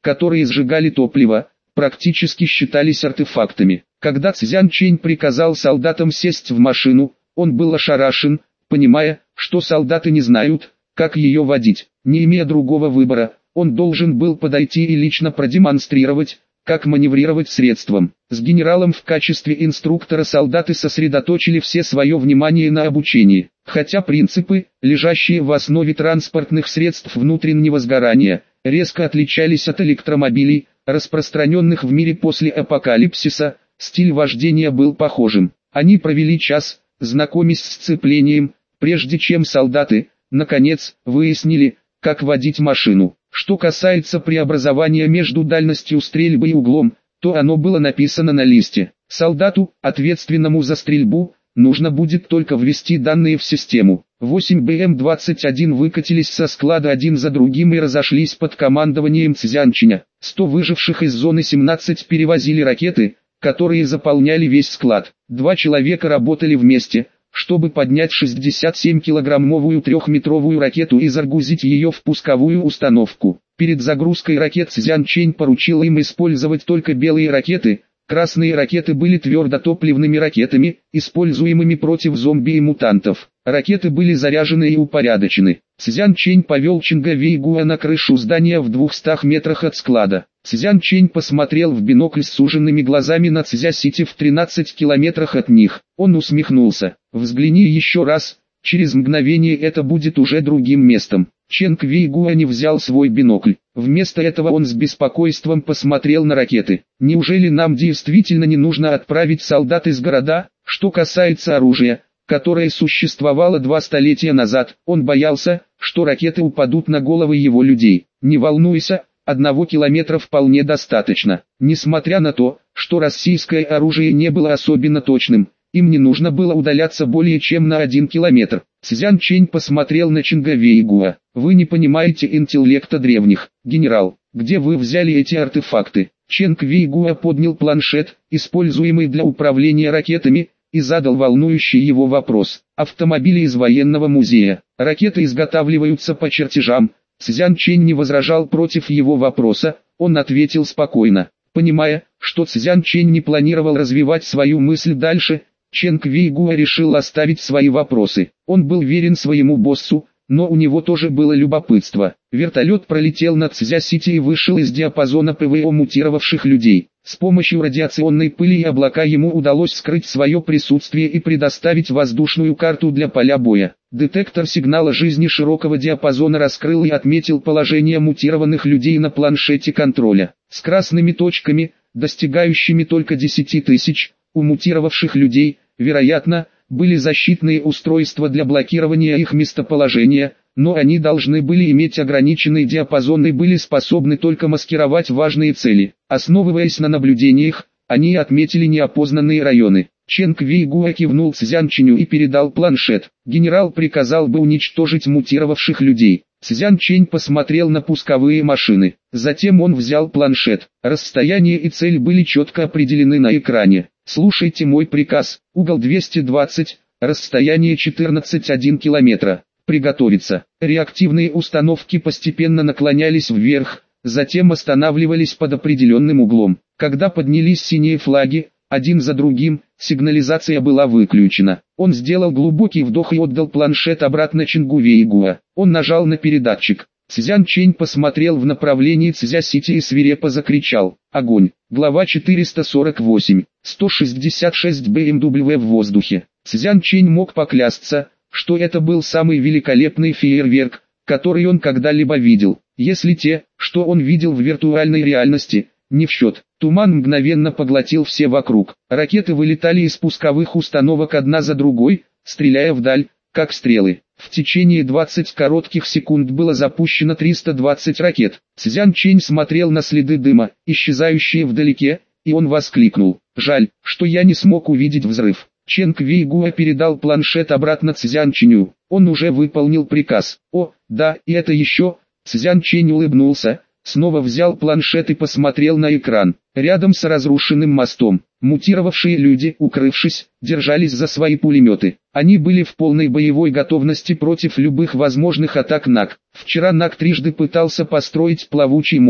которые сжигали топливо, практически считались артефактами. Когда Цзян Чэнь приказал солдатам сесть в машину, он был ошарашен, понимая, что солдаты не знают, как ее водить. Не имея другого выбора, он должен был подойти и лично продемонстрировать, как маневрировать средством. С генералом в качестве инструктора солдаты сосредоточили все свое внимание на обучении. Хотя принципы, лежащие в основе транспортных средств внутреннего сгорания, резко отличались от электромобилей, распространенных в мире после апокалипсиса, стиль вождения был похожим. Они провели час, знакомясь с сцеплением, прежде чем солдаты, наконец, выяснили, как водить машину. Что касается преобразования между дальностью стрельбы и углом, то оно было написано на листе. Солдату, ответственному за стрельбу, нужно будет только ввести данные в систему. восемь бэ эм двадцать один выкатились со склада один за другим и разошлись под командованием Цзянчэня. сто выживших из зоны семнадцать перевозили ракеты, которые заполняли весь склад. Два человека работали вместе, чтобы поднять шестьдесят семь килограммовую трехметровую ракету и загрузить ее в пусковую установку. Перед загрузкой ракет Цзян Чэнь поручил им использовать только белые ракеты. Красные ракеты были твердотопливными ракетами, используемыми против зомби и мутантов. Ракеты были заряжены и упорядочены. Цзян Чэнь повел Чинга Вэйгуа на крышу здания в двухстах метрах от склада. Цзян Чэнь посмотрел в бинокль с суженными глазами на Цзя-Сити в тринадцати километрах от них. Он усмехнулся. «Взгляни еще раз, через мгновение это будет уже другим местом». Ченг Вэйгуа не взял свой бинокль. Вместо этого он с беспокойством посмотрел на ракеты. «Неужели нам действительно не нужно отправить солдат из города?» Что касается оружия, которое существовало два столетия назад, он боялся, что ракеты упадут на головы его людей. «Не волнуйся, одного километра вполне достаточно». Несмотря на то, что российское оружие не было особенно точным, им не нужно было удаляться более чем на один километр. Цзян Чэнь посмотрел на Чинга Вэйгуа. «Вы не понимаете интеллекта древних, генерал. Где вы взяли эти артефакты?» Ченг Вэйгуа поднял планшет, используемый для управления ракетами, и задал волнующий его вопрос. «Автомобили из военного музея. Ракеты изготавливаются по чертежам». Цзян Чэнь не возражал против его вопроса, он ответил спокойно. Понимая, что Цзян Чэнь не планировал развивать свою мысль дальше, Ченг Вэйгуа решил оставить свои вопросы. Он был верен своему боссу, но у него тоже было любопытство. Вертолет пролетел над Цзя-Сити и вышел из диапазона ПВО мутировавших людей. С помощью радиационной пыли и облака ему удалось скрыть свое присутствие и предоставить воздушную карту для поля боя. Детектор сигнала жизни широкого диапазона раскрыл и отметил положение мутированных людей на планшете контроля. С красными точками, достигающими только десяти тысяч, у мутировавших людей, вероятно, были защитные устройства для блокирования их местоположения, но они должны были иметь ограниченный диапазон и были способны только маскировать важные цели. Основываясь на наблюдениях, они отметили неопознанные районы. Ченг Вэйгуа кивнул Цзян Чэню и передал планшет. Генерал приказал бы уничтожить мутировавших людей. Цзян Чэнь посмотрел на пусковые машины. Затем он взял планшет. Расстояние и цель были четко определены на экране. «Слушайте мой приказ. Угол двести двадцать, расстояние четырнадцать целых одна десятая километра. Приготовиться». Реактивные установки постепенно наклонялись вверх, затем останавливались под определенным углом. Когда поднялись синие флаги, один за другим, сигнализация была выключена. Он сделал глубокий вдох и отдал планшет обратно Чингу Вэйгуа. Он нажал на передатчик. Цзян Чэнь посмотрел в направлении Цзя-Сити и свирепо закричал: «Огонь!» Глава четыреста сорок восемь. сто шестьдесят шесть бэ эм дабл ю в воздухе. Цзян Чэнь мог поклясться, что это был самый великолепный фейерверк, который он когда-либо видел. Если те, что он видел в виртуальной реальности, не в счет. Туман мгновенно поглотил все вокруг. Ракеты вылетали из пусковых установок одна за другой, стреляя вдаль, как стрелы. В течение двадцати коротких секунд было запущено триста двадцать ракет. Цзян Чэнь смотрел на следы дыма, исчезающие вдалеке, и он воскликнул: «Жаль, что я не смог увидеть взрыв». Ченг Вэйгуа передал планшет обратно Цзян Чэню. Он уже выполнил приказ. «О, да, и это еще...» Цзян Чэнь улыбнулся, снова взял планшет и посмотрел на экран. Рядом с разрушенным мостом, мутировавшие люди, укрывшись, держались за свои пулеметы. Они были в полной боевой готовности против любых возможных атак НАК. Вчера НАК трижды пытался построить плавучий мост,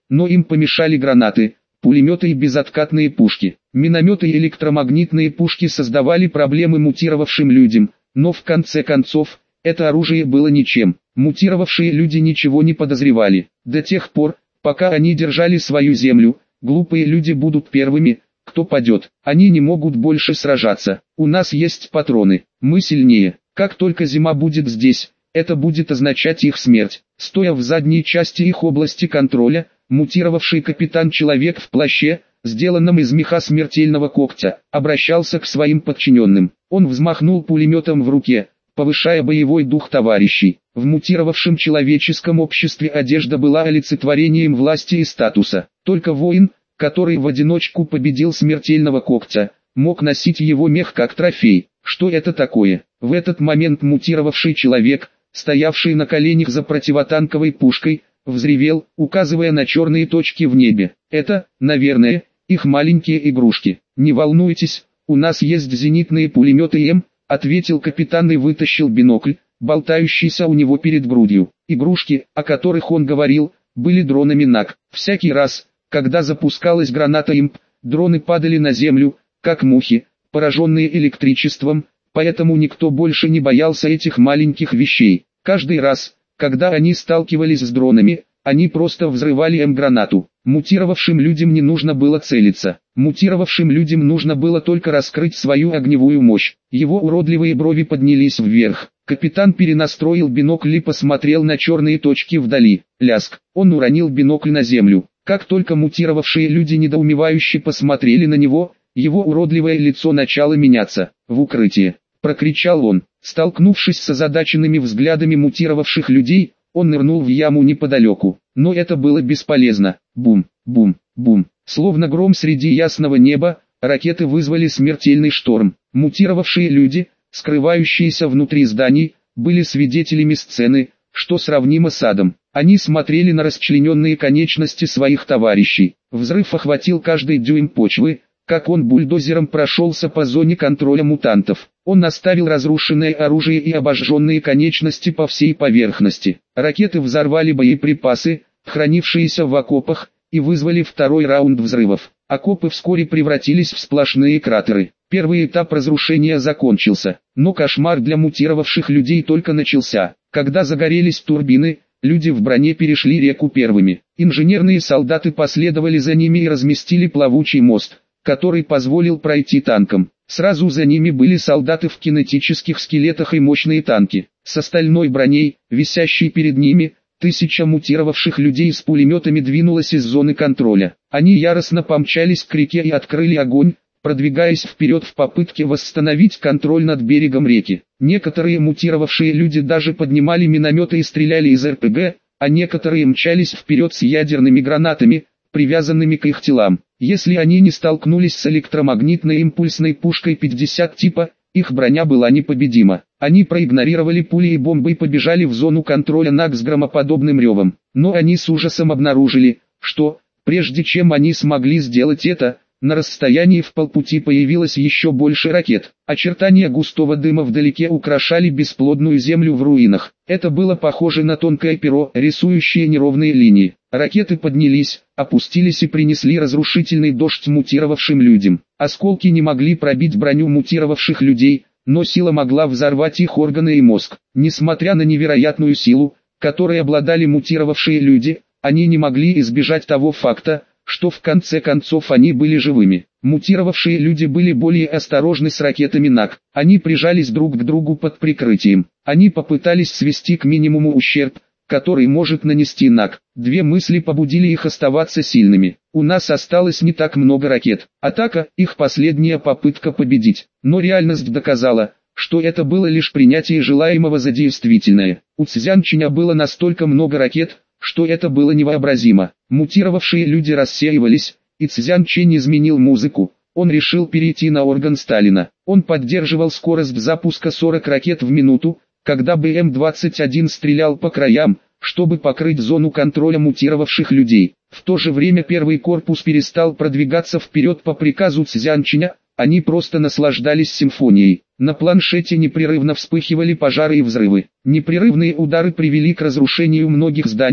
но им помешали гранаты, пулеметы и безоткатные пушки. Минометы и электромагнитные пушки создавали проблемы мутировавшим людям, но в конце концов, это оружие было ничем. Мутировавшие люди ничего не подозревали. До тех пор, пока они держали свою землю, глупые люди будут первыми, кто падет. Они не могут больше сражаться. У нас есть патроны. Мы сильнее. Как только зима будет здесь, это будет означать их смерть. Стоя в задней части их области контроля, мутировавший капитан-человек в плаще, сделанном из меха смертельного когтя, обращался к своим подчиненным. Он взмахнул пулеметом в руке, повышая боевой дух товарищей. В мутировавшем человеческом обществе одежда была олицетворением власти и статуса. Только воин, который в одиночку победил смертельного когтя, мог носить его мех как трофей. Что это такое? В этот момент мутировавший человек, стоявший на коленях за противотанковой пушкой, взревел, указывая на черные точки в небе. Это, наверное, их маленькие игрушки. Не волнуйтесь, у нас есть зенитные пулеметы М, ответил капитан и вытащил бинокль, болтающийся у него перед грудью. Игрушки, о которых он говорил, были дронами НАК. Всякий раз, когда запускалась граната имп, дроны падали на землю, как мухи, пораженные электричеством, поэтому никто больше не боялся этих маленьких вещей. Каждый раз, когда они сталкивались с дронами, они просто взрывали М-гранату. Мутировавшим людям не нужно было целиться. Мутировавшим людям нужно было только раскрыть свою огневую мощь. Его уродливые брови поднялись вверх. Капитан перенастроил бинокль и посмотрел на черные точки вдали. Ляск. Он уронил бинокль на землю. Как только мутировавшие люди недоумевающе посмотрели на него, его уродливое лицо начало меняться. «В укрытие!» — прокричал он. Столкнувшись с озадаченными взглядами мутировавших людей, он нырнул в яму неподалеку. Но это было бесполезно. Бум, бум, бум. Словно гром среди ясного неба, ракеты вызвали смертельный шторм. Мутировавшие люди, скрывающиеся внутри зданий, были свидетелями сцены, что сравнимо с адом. Они смотрели на расчлененные конечности своих товарищей. Взрыв охватил каждый дюйм почвы, как он бульдозером прошелся по зоне контроля мутантов. Он оставил разрушенное оружие и обожженные конечности по всей поверхности. Ракеты взорвали боеприпасы, хранившиеся в окопах, и вызвали второй раунд взрывов. Окопы вскоре превратились в сплошные кратеры. Первый этап разрушения закончился, но кошмар для мутировавших людей только начался. Когда загорелись турбины, люди в броне перешли реку первыми. Инженерные солдаты последовали за ними и разместили плавучий мост, который позволил пройти танкам. Сразу за ними были солдаты в кинетических скелетах и мощные танки. С остальной броней, висящей перед ними, тысяча мутировавших людей с пулеметами двинулась из зоны контроля. Они яростно помчались к реке и открыли огонь, продвигаясь вперед в попытке восстановить контроль над берегом реки. Некоторые мутировавшие люди даже поднимали минометы и стреляли из эр пэ гэ, а некоторые мчались вперед с ядерными гранатами, привязанными к их телам. Если они не столкнулись с электромагнитной импульсной пушкой пятьдесят типа, их броня была непобедима. Они проигнорировали пули и бомбы и побежали в зону контроля НАК с громоподобным ревом. Но они с ужасом обнаружили, что, прежде чем они смогли сделать это, на расстоянии в полпути появилось еще больше ракет. Очертания густого дыма вдалеке украшали бесплодную землю в руинах. Это было похоже на тонкое перо, рисующее неровные линии. Ракеты поднялись, опустились и принесли разрушительный дождь мутировавшим людям. Осколки не могли пробить броню мутировавших людей, но сила могла взорвать их органы и мозг. Несмотря на невероятную силу, которой обладали мутировавшие люди, они не могли избежать того факта, что в конце концов они были живыми. Мутировавшие люди были более осторожны с ракетами НАК. Они прижались друг к другу под прикрытием. Они попытались свести к минимуму ущерб, который может нанести НАК. Две мысли побудили их оставаться сильными. У нас осталось не так много ракет. Атака – их последняя попытка победить. Но реальность доказала, что это было лишь принятие желаемого за действительное. У Цзянчиня было настолько много ракет, что это было невообразимо. Мутировавшие люди рассеивались, и Цзян Чэнь изменил музыку. Он решил перейти на орган Сталина. Он поддерживал скорость запуска сорок ракет в минуту, когда Бэ Эм двадцать один стрелял по краям, чтобы покрыть зону контроля мутировавших людей. В то же время первый корпус перестал продвигаться вперед по приказу Цзян Чэня. Они просто наслаждались симфонией. На планшете непрерывно вспыхивали пожары и взрывы. Непрерывные удары привели к разрушению многих зданий,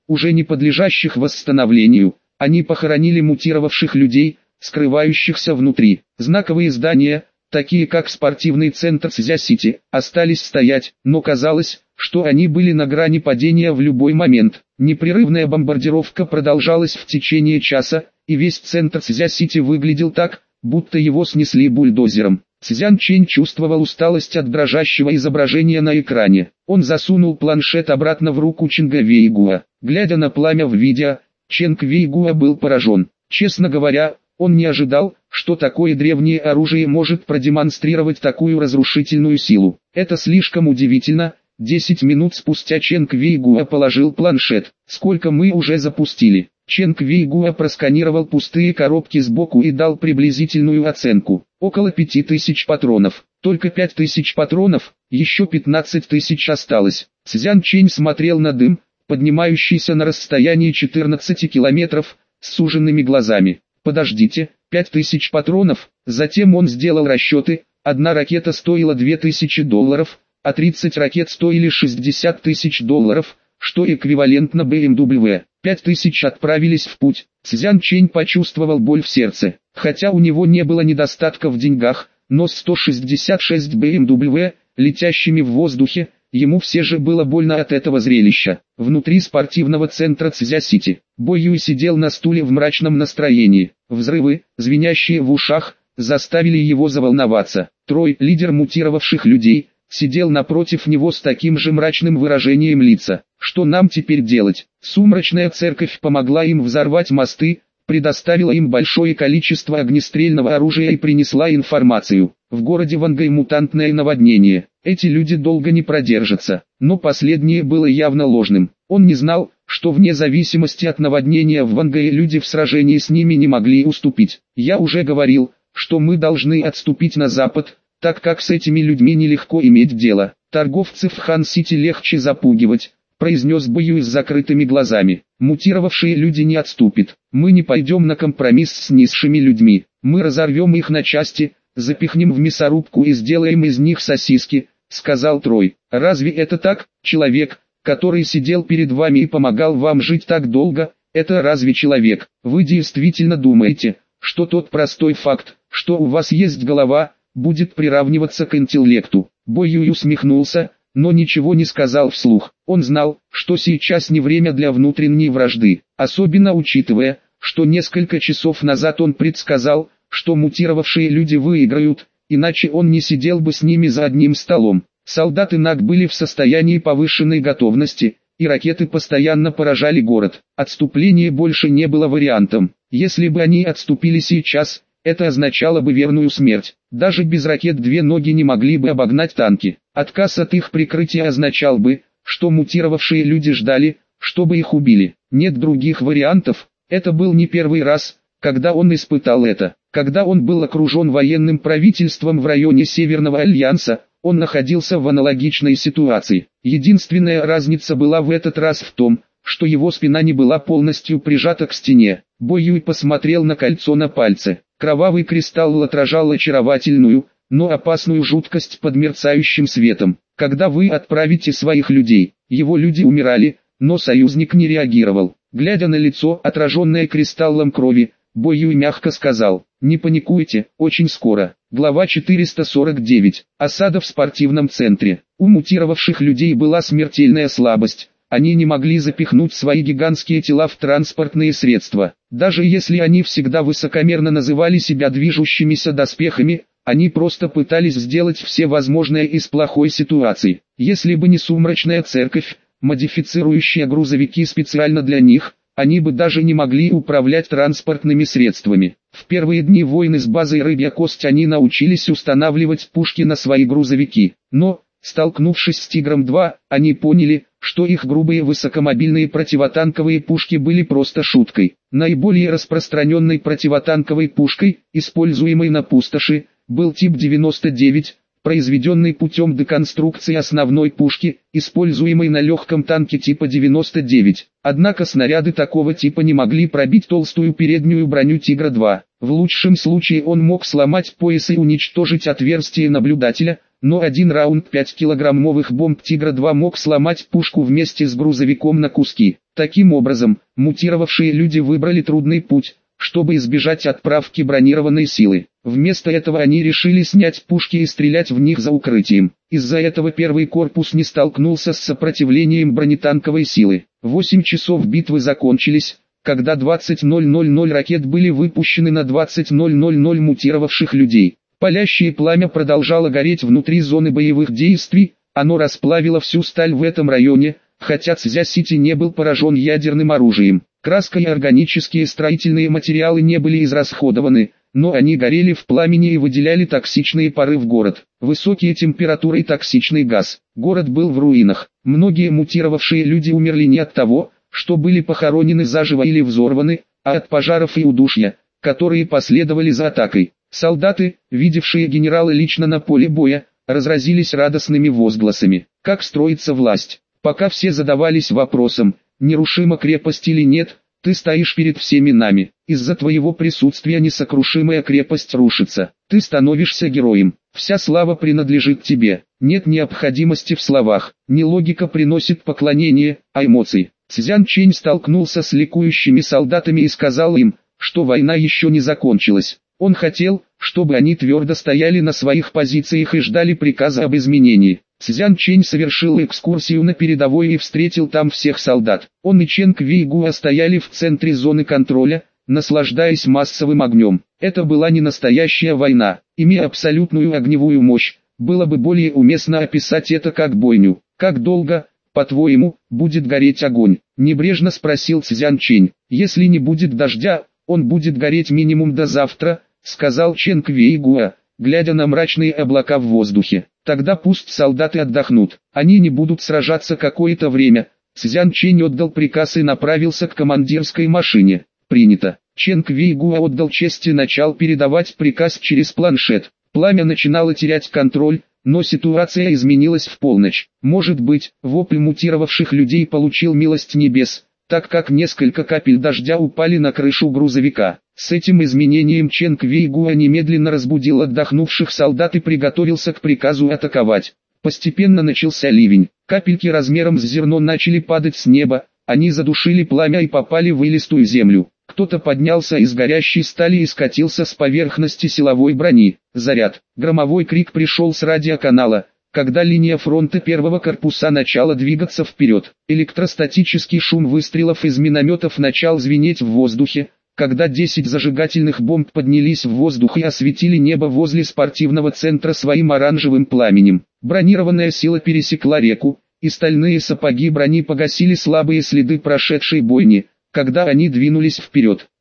уже не подлежащих восстановлению. Они похоронили мутировавших людей, скрывающихся внутри. Знаковые здания, такие как спортивный центр Цзя-Сити, остались стоять, но казалось, что они были на грани падения в любой момент. Непрерывная бомбардировка продолжалась в течение часа, и весь центр Цзя-Сити выглядел так, будто его снесли бульдозером. Цзян Чэнь чувствовал усталость от дрожащего изображения на экране. Он засунул планшет обратно в руку Ченга Вэйгуа. Глядя на пламя в видео, Ченг Вэйгуа был поражен. Честно говоря, он не ожидал, что такое древнее оружие может продемонстрировать такую разрушительную силу. Это слишком удивительно. Десять минут спустя Ченг Вэйгуа положил планшет. «Сколько мы уже запустили?» Ченг Вэйгуа просканировал пустые коробки сбоку и дал приблизительную оценку. Около пяти тысяч патронов. Только пять тысяч патронов, еще пятнадцать тысяч осталось. Цзян Чэнь смотрел на дым, поднимающийся на расстоянии четырнадцати километров, с суженными глазами. «Подождите, пять тысяч патронов?» Затем он сделал расчеты. Одна ракета стоила две тысячи долларов, а тридцать ракет стоили шестьдесят тысяч долларов, что эквивалентно бэ эм дабл ю. Пять тысяч отправились в путь. Цзян Чэнь почувствовал боль в сердце. Хотя у него не было недостатка в деньгах, но сто шестьдесят шесть бэ эм дабл ю, летящими в воздухе, ему все же было больно от этого зрелища. Внутри спортивного центра Цзя-Сити, Бо Юй сидел на стуле в мрачном настроении. Взрывы, звенящие в ушах, заставили его заволноваться. Трой, лидер мутировавших людей, сидел напротив него с таким же мрачным выражением лица. «Что нам теперь делать?» Сумрачная церковь помогла им взорвать мосты, предоставила им большое количество огнестрельного оружия и принесла информацию. В городе Вангай мутантное наводнение. Эти люди долго не продержатся, но последнее было явно ложным. Он не знал, что вне зависимости от наводнения в Вангае люди в сражении с ними не могли уступить. «Я уже говорил, что мы должны отступить на запад, так как с этими людьми нелегко иметь дело. Торговцев в Хан-Сити легче запугивать», произнес Бо Юй с закрытыми глазами. «Мутировавшие люди не отступят. Мы не пойдем на компромисс с низшими людьми. Мы разорвем их на части, запихнем в мясорубку и сделаем из них сосиски», сказал Трой. «Разве это так, человек, который сидел перед вами и помогал вам жить так долго, это разве человек? Вы действительно думаете, что тот простой факт, что у вас есть голова, будет приравниваться к интеллекту?» Бо Юй усмехнулся, но ничего не сказал вслух. Он знал, что сейчас не время для внутренней вражды, особенно учитывая, что несколько часов назад он предсказал, что мутировавшие люди выиграют, иначе он не сидел бы с ними за одним столом. Солдаты Наг были в состоянии повышенной готовности, и ракеты постоянно поражали город. Отступление больше не было вариантом. Если бы они отступили сейчас, это означало бы верную смерть. Даже без ракет две ноги не могли бы обогнать танки. Отказ от их прикрытия означал бы, что мутировавшие люди ждали, чтобы их убили. Нет других вариантов. Это был не первый раз, когда он испытал это. Когда он был окружен военным правительством в районе Северного Альянса, он находился в аналогичной ситуации. Единственная разница была в этот раз в том, что его спина не была полностью прижата к стене. Бо Юй посмотрел на кольцо на пальце. Кровавый кристалл отражал очаровательную, но опасную жуткость под мерцающим светом. Когда вы отправите своих людей, его люди умирали, но союзник не реагировал. Глядя на лицо, отраженное кристаллом крови, Бо Юй мягко сказал: «Не паникуйте, очень скоро». Глава четыреста сорок девять. Осада в спортивном центре. У мутировавших людей была смертельная слабость. Они не могли запихнуть свои гигантские тела в транспортные средства. Даже если они всегда высокомерно называли себя движущимися доспехами, они просто пытались сделать все возможное из плохой ситуации. Если бы не сумрачная церковь, модифицирующая грузовики специально для них, они бы даже не могли управлять транспортными средствами. В первые дни войны с базой Рыбья Кость они научились устанавливать пушки на свои грузовики. Но, столкнувшись с Тигром два, они поняли, что их грубые высокомобильные противотанковые пушки были просто шуткой. Наиболее распространенной противотанковой пушкой, используемой на пустоши, был тип девяносто девять, произведенный путем деконструкции основной пушки, используемой на легком танке типа девяносто девять. Однако снаряды такого типа не могли пробить толстую переднюю броню Тигра два. В лучшем случае он мог сломать пояс и уничтожить отверстие наблюдателя, но один раунд пятикилограммовых бомб «Тигра-два» мог сломать пушку вместе с грузовиком на куски. Таким образом, мутировавшие люди выбрали трудный путь, чтобы избежать отправки бронированной силы. Вместо этого они решили снять пушки и стрелять в них за укрытием. Из-за этого первый корпус не столкнулся с сопротивлением бронетанковой силы. Восемь часов битвы закончились, когда двадцать ноль ноль ноль ракет были выпущены на двадцать ноль ноль ноль мутировавших людей. Палящее пламя продолжало гореть внутри зоны боевых действий, оно расплавило всю сталь в этом районе, хотя Цзя-Сити не был поражен ядерным оружием. Краска и органические строительные материалы не были израсходованы, но они горели в пламени и выделяли токсичные пары в город. Высокие температуры и токсичный газ. Город был в руинах. Многие мутировавшие люди умерли не от того, что были похоронены заживо или взорваны, а от пожаров и удушья, которые последовали за атакой. Солдаты, видевшие генерала лично на поле боя, разразились радостными возгласами. Как строится власть? Пока все задавались вопросом, нерушима крепость или нет, ты стоишь перед всеми нами. Из-за твоего присутствия несокрушимая крепость рушится. Ты становишься героем. Вся слава принадлежит тебе. Нет необходимости в словах. Не логика приносит поклонение, а эмоции. Цзян Чэнь столкнулся с ликующими солдатами и сказал им, что война еще не закончилась. Он хотел, чтобы они твердо стояли на своих позициях и ждали приказа об изменении. Цзян Чэнь совершил экскурсию на передовой и встретил там всех солдат. Он и Ченг Вейгуа стояли в центре зоны контроля, наслаждаясь массовым огнем. Это была не настоящая война. Имея абсолютную огневую мощь, было бы более уместно описать это как бойню. «Как долго, по-твоему, будет гореть огонь?» – небрежно спросил Цзян Чэнь. «Если не будет дождя, он будет гореть минимум до завтра», – сказал Ченг Вейгуа, глядя на мрачные облака в воздухе. «Тогда пусть солдаты отдохнут. Они не будут сражаться какое-то время». Цзян Чэнь отдал приказ и направился к командирской машине. «Принято». Ченг Вейгуа отдал честь и начал передавать приказ через планшет. Пламя начинало терять контроль, но ситуация изменилась в полночь. Может быть, вопль мутировавших людей получил милость небес, так как несколько капель дождя упали на крышу грузовика. С этим изменением Ченг Вейгуа немедленно разбудил отдохнувших солдат и приготовился к приказу атаковать. Постепенно начался ливень. Капельки размером с зерно начали падать с неба, они задушили пламя и попали в илистую землю. Кто-то поднялся из горящей стали и скатился с поверхности силовой брони. Заряд. Громовой крик пришел с радиоканала, когда линия фронта первого корпуса начала двигаться вперед. Электростатический шум выстрелов из минометов начал звенеть в воздухе, когда десять зажигательных бомб поднялись в воздух и осветили небо возле спортивного центра своим оранжевым пламенем. Бронированная сила пересекла реку, и стальные сапоги брони погасили слабые следы прошедшей бойни, когда они двинулись вперед.